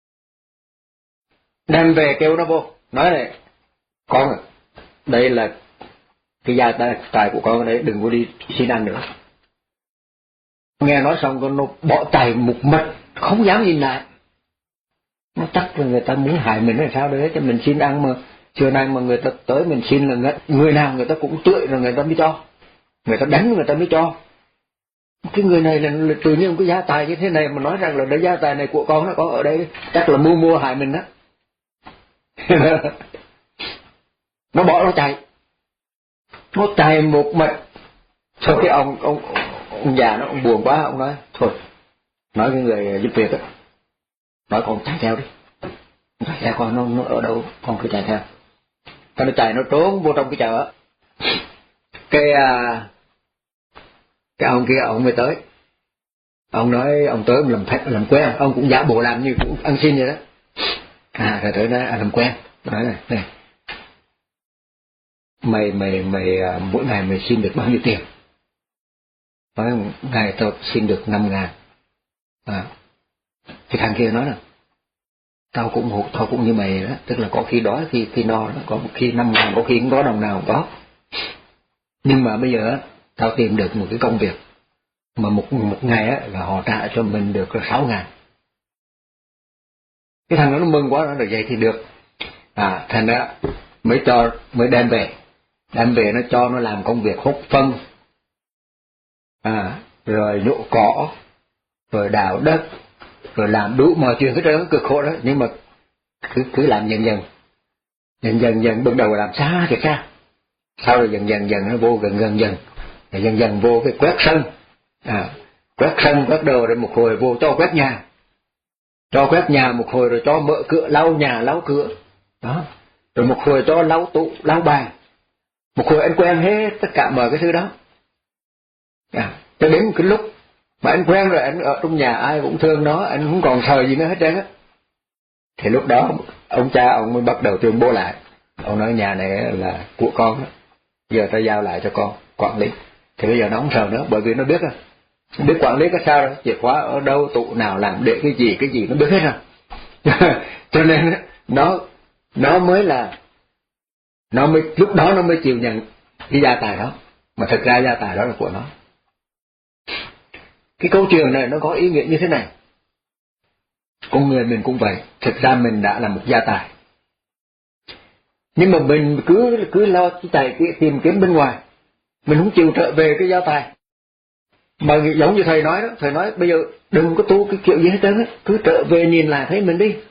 Đem về kêu nó vô, nói này, con à, đây là cái gia tài của con ở đấy, đừng có đi xin ăn nữa. Nghe nói xong con nó bỏ chạy một mạch, không dám nhìn lại. Nó chắc là người ta muốn hại mình hay sao đấy, cho mình xin ăn mà trưa nay mà người ta tới mình xin là người, người nào người ta cũng tưỡi rồi người ta mới cho, người ta đánh người ta mới cho. Cái người này là, là tự nhiên cái gia tài như thế này mà nói rằng là cái gia tài này của con, nó có ở đây chắc là mua mua hại mình đó. Nó bỏ nó chạy, nó chạy một mạch. Sau khi ông ông ông già nó ông buồn quá, ông nói thôi, nói cái người giúp việc đó, nói con chạy theo đi, chạy theo con, nó, nó ở đâu con cứ chạy theo. Cái nó chạy nó trốn vô trong cái chợ. Cái à, cái ông kia ông mới tới, ông nói ông tới ông làm phép làm quen, ông cũng giả bộ làm như cũng ăn xin vậy đó. À rồi tới đó à, làm quen, nói này này, mày mày mày à, mỗi ngày mày xin được bao nhiêu tiền? Nói ngày tao xin được năm ngàn. À, thì thằng kia nói là tao cũng hụt, tao cũng như mày đó, tức là có khi đói khi khi no đó, có khi năm ngàn, có khi không có đồng nào không có. Nhưng mà bây giờ tao tìm được một cái công việc mà một một ngày á là họ trả cho mình được là sáu ngàn. Cái thằng đó nó mừng quá, nó được vậy thì được. À thành ra mới cho mới đem về, đem về nó cho nó làm công việc hút phân, à rồi nhổ cỏ, rồi đào đất, rồi làm đủ mọi chuyện, cái đó cực khổ đó, nhưng mà cứ cứ làm dần dần, dần dần dần bước đầu làm xa thì xa, sau rồi dần dần dần nó vô gần gần dần, rồi dần dần vô cái quét sân, à quét sân quét đồ, rồi một hồi vô cho quét nhà, cho quét nhà một hồi rồi cho mở cửa lau nhà lau cửa, đó, rồi một hồi cho lau tủ lau bàn, một hồi anh quen hết tất cả mọi cái thứ đó, à cho đến cái lúc mà anh quen rồi, anh ở trong nhà ai cũng thương nó, anh không còn sợ gì nữa hết trơn á. Thì lúc đó ông cha ông mới bắt đầu tuyên bố lại, ông nói nhà này là của con đó, giờ ta giao lại cho con quản lý. Thì bây giờ nó không sợ nữa, bởi vì nó biết á, biết quản lý cái sao đó, chìa khóa ở đâu, tụ nào làm để cái gì cái gì nó biết hết rồi. Cho nên nó nó mới là nó mới lúc đó nó mới chịu nhận cái gia tài đó, mà thực ra gia tài đó là của nó. Cái câu chuyện này nó có ý nghĩa như thế này. Con người mình cũng vậy, thực ra mình đã là một gia tài, nhưng mà mình cứ cứ lo chạy tìm kiếm bên ngoài, mình không chịu trở về cái gia tài. Mà giống như thầy nói đó, thầy nói bây giờ đừng có tu cái kiểu gì hết trơn á, cứ trở về nhìn lại thấy mình đi.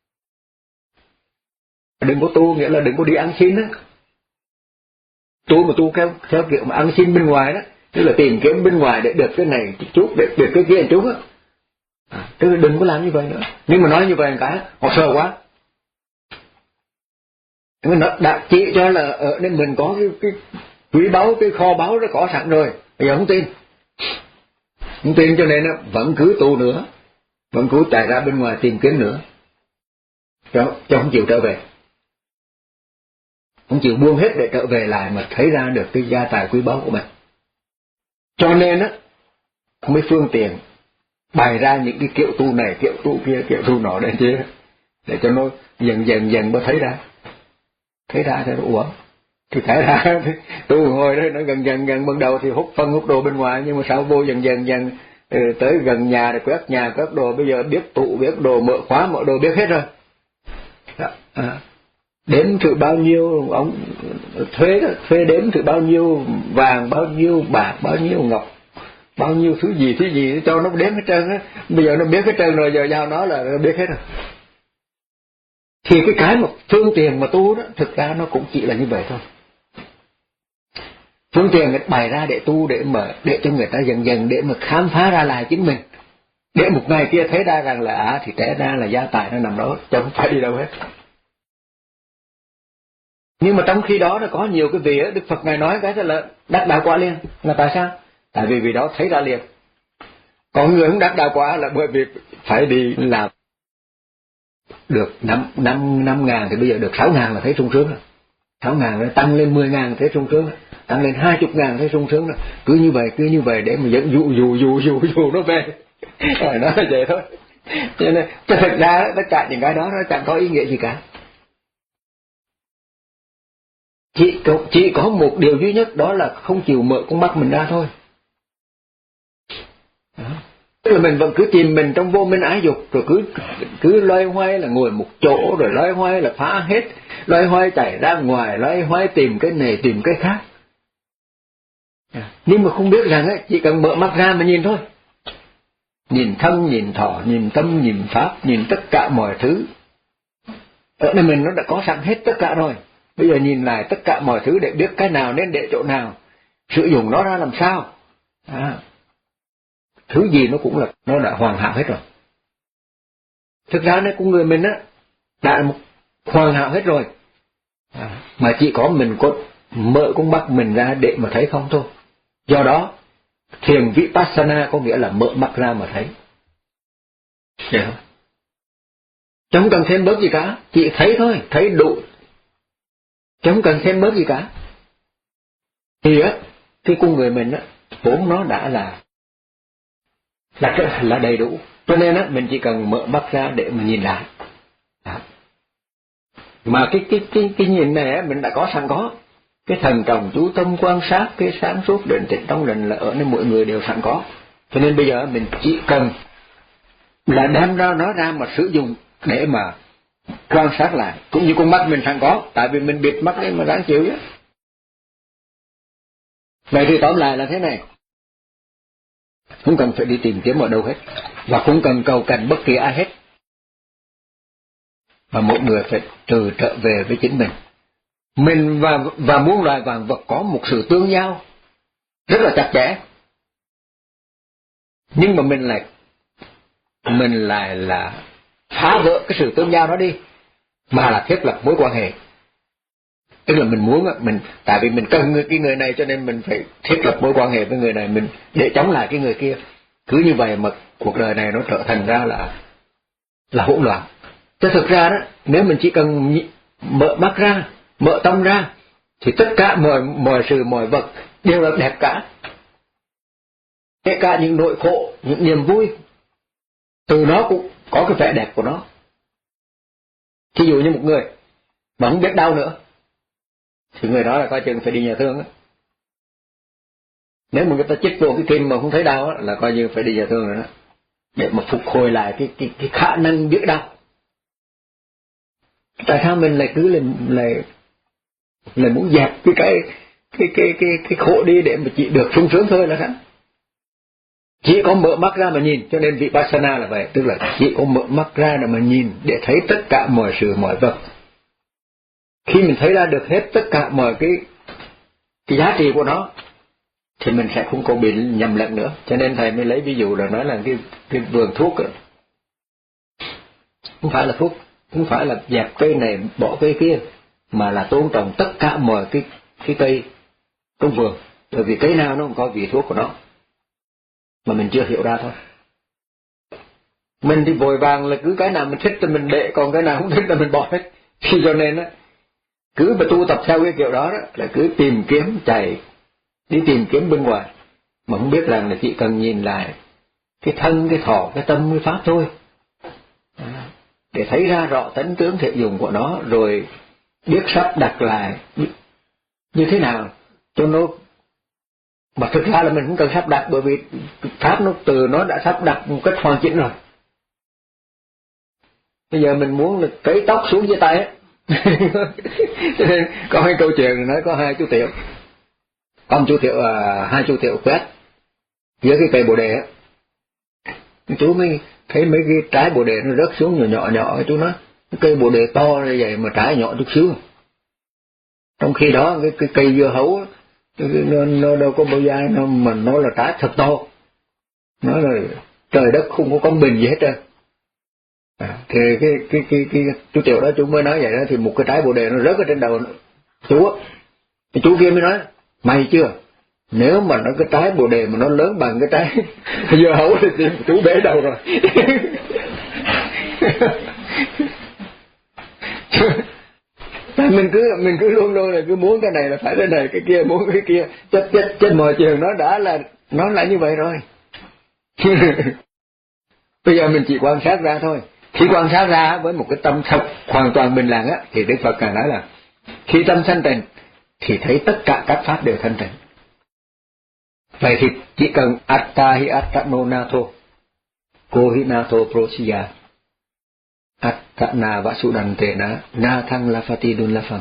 Đừng có tu nghĩa là đừng có đi ăn xin á. Tu mà tu theo theo kiểu mà ăn xin bên ngoài đó, tức là tìm kiếm bên ngoài để được cái này chút, để được cái kia chút á. À, tức là đừng có làm như vậy nữa. Nhưng mà nói như vậy cái họ sợ quá. Nhưng mà nó đã chỉ cho là ở nên mình có cái, cái quý báu, cái kho báu nó có sẵn rồi, bây giờ không tin. Không tin cho nên nó vẫn cứ tu nữa, vẫn cứ chạy ra bên ngoài tìm kiếm nữa, cho, cho không chịu trở về. Không chịu buông hết để trở về lại mà thấy ra được cái gia tài quý báu của mình. Cho nên á, mới phương tiện bày ra những cái kiểu tu này, kiểu tu kia, kiểu tu nọ để chứ, để cho nó dần dần dần mới thấy ra. Thấy ra thì nó ủa, thì thấy ra tu ngồi đó nó gần dần dần ban đầu thì hút phân hút đồ bên ngoài, nhưng mà sau vô dần dần dần tới gần nhà rồi quét nhà quét đồ, bây giờ biết tụ biết đồ, mở khóa mở đồ biết hết rồi. Đó, à. Đếm thử bao nhiêu ông thuế đó, thuế đếm thử bao nhiêu vàng, bao nhiêu bạc, bao nhiêu ngọc, bao nhiêu thứ gì thứ gì cho nó đếm hết trơn á. Bây giờ nó biết hết trơn rồi, giờ giao nó là nó biết hết rồi. Thì cái cái mà phương tiện mà tu đó thực ra nó cũng chỉ là như vậy thôi. Phương tiện người bày ra để tu, để mà để cho người ta dần dần để mà khám phá ra lại chính mình, để một ngày kia thấy ra rằng là à thì té ra là gia tài nó nằm đó, chứ không phải đi đâu hết. Nhưng mà trong khi đó nó có nhiều cái vị á, Đức Phật ngài nói cái là đắc đạo quả liền, là tại sao? Tại vì vì đó thấy ra liền. Còn người không đắc đạo quả là bởi vì phải đi làm được năm năm năm ngàn thì bây giờ được sáu ngàn là thấy sung sướng rồi, sáu ngàn rồi tăng lên mười ngàn thấy sung sướng rồi, tăng lên hai chục ngàn thấy sung sướng rồi, cứ như vậy cứ như vậy để mà dẫn dụ dụ dụ dụ dụ nó về. Nó là vậy thôi. Cho nên cho thật ra tất cả những cái đó nó chẳng có ý nghĩa gì cả. Chỉ có, chỉ có một điều duy nhất, đó là không chịu mở con mắt mình ra thôi. Đó. Tức là mình vẫn cứ chìm mình trong vô minh ái dục, rồi cứ cứ loay hoay là ngồi một chỗ, rồi loay hoay là phá hết, loay hoay chạy ra ngoài, loay hoay tìm cái này tìm cái khác. Nhưng mà không biết rằng ấy, chỉ cần mở mắt ra mà nhìn thôi. Nhìn thân, nhìn thọ, nhìn tâm, nhìn pháp, nhìn tất cả mọi thứ. Ở đây mình nó đã có sẵn hết tất cả rồi. Bây giờ nhìn lại tất cả mọi thứ để biết cái nào nên để chỗ nào, sử dụng nó ra làm sao. À, thứ gì nó cũng là nó đã hoàn hảo hết rồi. Thực ra này con người mình á đã hoàn hảo hết rồi, à, mà chỉ có mình có mở con mắt mình ra để mà thấy không thôi. Do đó thiền Vipassana có nghĩa là mở mắt ra mà thấy. Hiểu không? Chẳng cần thêm bớt gì cả, chỉ thấy thôi, thấy đủ, chẳng cần thêm bớt gì cả. Thì á, cái con người mình á, vốn nó đã là là là đầy đủ, cho nên á mình chỉ cần mở mắt ra để mà nhìn lại. Đó. Mà cái cái cái cái nhìn này á mình đã có sẵn có, cái thần trọng chú tâm quan sát, cái sáng suốt định tĩnh trong định là ở nơi mỗi người đều sẵn có. Cho nên bây giờ mình chỉ cần là đem ra nó ra mà sử dụng để mà quan sát lại, cũng như con mắt mình sẵn có, tại vì mình bịt mắt lên mà ráng chịu á. Vậy thì tóm lại là thế này, không cần phải đi tìm kiếm ở đâu hết, và không cần cầu cạnh bất kỳ ai hết, mà mỗi người phải tự trở về với chính mình. Mình và và muôn loài vạn vật có một sự tương giao rất là chặt chẽ, nhưng mà mình lại mình lại là phá vỡ cái sự tương giao đó đi, mà là thiết lập mối quan hệ. Tức là mình muốn mình, tại vì mình cần cái người này cho nên mình phải thiết lập mối quan hệ với người này, mình để chống lại cái người kia. Cứ như vậy mà cuộc đời này nó trở thành ra là là hỗn loạn. Chứ thực ra đó, nếu mình chỉ cần mở mắt ra, mở tâm ra, thì tất cả mọi mọi sự mọi vật đều là đẹp cả. Kể cả những nỗi khổ, những niềm vui, từ nó cũng có cái vẻ đẹp của nó. Ví dụ như một người mà không biết đau nữa, thì người đó là coi chừng phải đi nhà thương á. Nếu mà người ta chích vô cái kim mà không thấy đau á, là coi như phải đi nhà thương rồi đó, để mà phục hồi lại cái cái cái khả năng biết đau. Tại sao mình lại cứ lại lại lại muốn dẹp cái cái cái cái cái cái khổ đi để mà chỉ được sung sướng thôi là sao? Chỉ có mở mắt ra mà nhìn, cho nên Vipassana là vậy, tức là chỉ có mở mắt ra để mà nhìn, để thấy tất cả mọi sự mọi vật. Khi mình thấy ra được hết tất cả mọi cái cái giá trị của nó, thì mình sẽ không có bị nhầm lẫn nữa. Cho nên thầy mới lấy ví dụ là nói là cái cái vườn thuốc ấy, không phải là thuốc, không phải là dẹp cây này bỏ cây kia, mà là tôn trọng tất cả mọi cái cái cây trong vườn, bởi vì cây nào nó cũng có vị thuốc của nó, mà mình chưa hiểu ra thôi. Mình thì vội vàng là cứ cái nào mình thích thì mình để, còn cái nào không thích là mình bỏ hết. Thì cho nên á, cứ mà tu tập theo cái kiểu đó, đó là cứ tìm kiếm chạy, đi tìm kiếm bên ngoài, mà không biết rằng là chỉ cần nhìn lại cái thân, cái thọ, cái tâm, cái pháp thôi, để thấy ra rõ tánh tướng thiện dụng của nó, rồi biết sắp đặt lại như thế nào cho nó. Mà thực ra là mình không cần sắp đặt, bởi vì pháp nó từ nó đã sắp đặt một cách hoàn chỉnh rồi. Bây giờ mình muốn là cấy tóc xuống dưới tay á. Cho nên có hai câu chuyện nói có hai chú tiểu, có một chú tiểu, à, hai chú tiểu quét dưới cái cây bồ đề á. Chú mới thấy mấy cái trái bồ đề nó rớt xuống nhỏ nhỏ nhỏ, chú nói cái cây bồ đề to như vậy mà trái nhỏ chút xíu. Trong khi đó cái, cái cây dưa hấu á, nó, nó đâu có bao da, nó mà nó là trái thật to, nó là trời đất không có con bình gì hết trơn. À, thì cái cái cái cái chú tiểu đó chú mới nói vậy đó, thì một cái trái bồ đề nó rớt ở trên đầu chú á, thì chú kia mới nói mày chưa, nếu mà nó cái trái bồ đề mà nó lớn bằng cái trái dưa hấu thì chú bể đầu rồi. mình cứ mình cứ luôn luôn là cứ muốn cái này là phải cái này, cái kia muốn cái kia, chết chết chết mọi chuyện nó đã là nó lại như vậy rồi. Bây giờ mình chỉ quan sát ra thôi. Khi quan sát ra với một cái tâm thật hoàn toàn bình lặng á, thì Đức Phật càng nói là khi tâm thanh tịnh thì thấy tất cả các pháp đều thanh tịnh. Vậy thì chỉ cần atta hi attano nato, ko hi nato prosiya, attana vasudantena na thăng lafati dun lafam.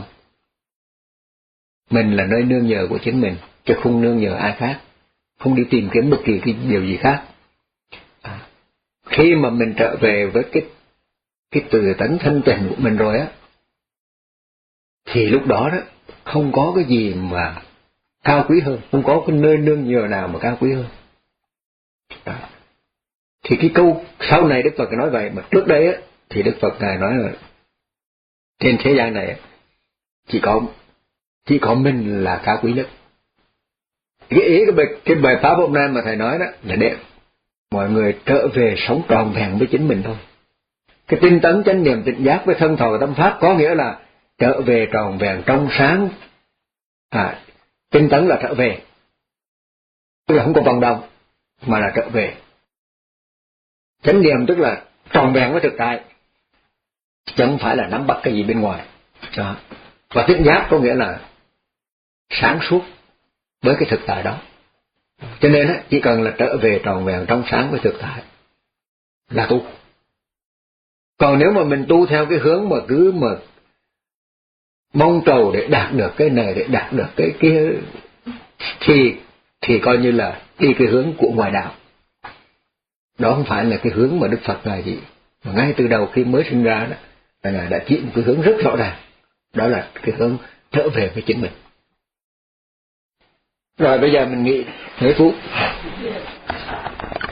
Mình là nơi nương nhờ của chính mình, chứ không nương nhờ ai khác, không đi tìm kiếm bất kỳ cái điều gì khác. À, khi mà mình trở về với cái cái từ tánh thanh tịnh của mình rồi á, thì lúc đó đó không có cái gì mà cao quý hơn, không có cái nơi nương nhờ nào mà cao quý hơn. Đó. Thì cái câu sau này Đức Phật nói vậy, mà trước đây á thì Đức Phật ngài nói là trên thế gian này chỉ có chỉ có mình là cao quý nhất. Cái ý cái bài, cái bài pháp hôm nay mà thầy nói đó là để mọi người trở về sống tròn vẹn với chính mình thôi. Cái tinh tấn chánh niệm tịnh giác với thân thọ tâm pháp có nghĩa là trở về tròn vẹn trong sáng. À, tinh tấn là trở về, tức là không có vòng đồng mà là trở về. Chánh niệm tức là tròn vẹn với thực tại, chứ không phải là nắm bắt cái gì bên ngoài. Đó. Và tịnh giác có nghĩa là sáng suốt với cái thực tại đó. Cho nên á, chỉ cần là trở về tròn vẹn trong sáng với thực tại là tu. Còn nếu mà mình tu theo cái hướng mà cứ mà mong cầu để đạt được cái này, để đạt được cái kia, thì thì coi như là đi cái hướng của ngoại đạo. Đó không phải là cái hướng mà Đức Phật ngài gì. Mà ngay từ đầu khi mới sinh ra đó, là ngài đã chỉ một cái hướng rất rõ ràng. Đó là cái hướng trở về với chính mình. Rồi bây giờ mình nghĩ mấy phút.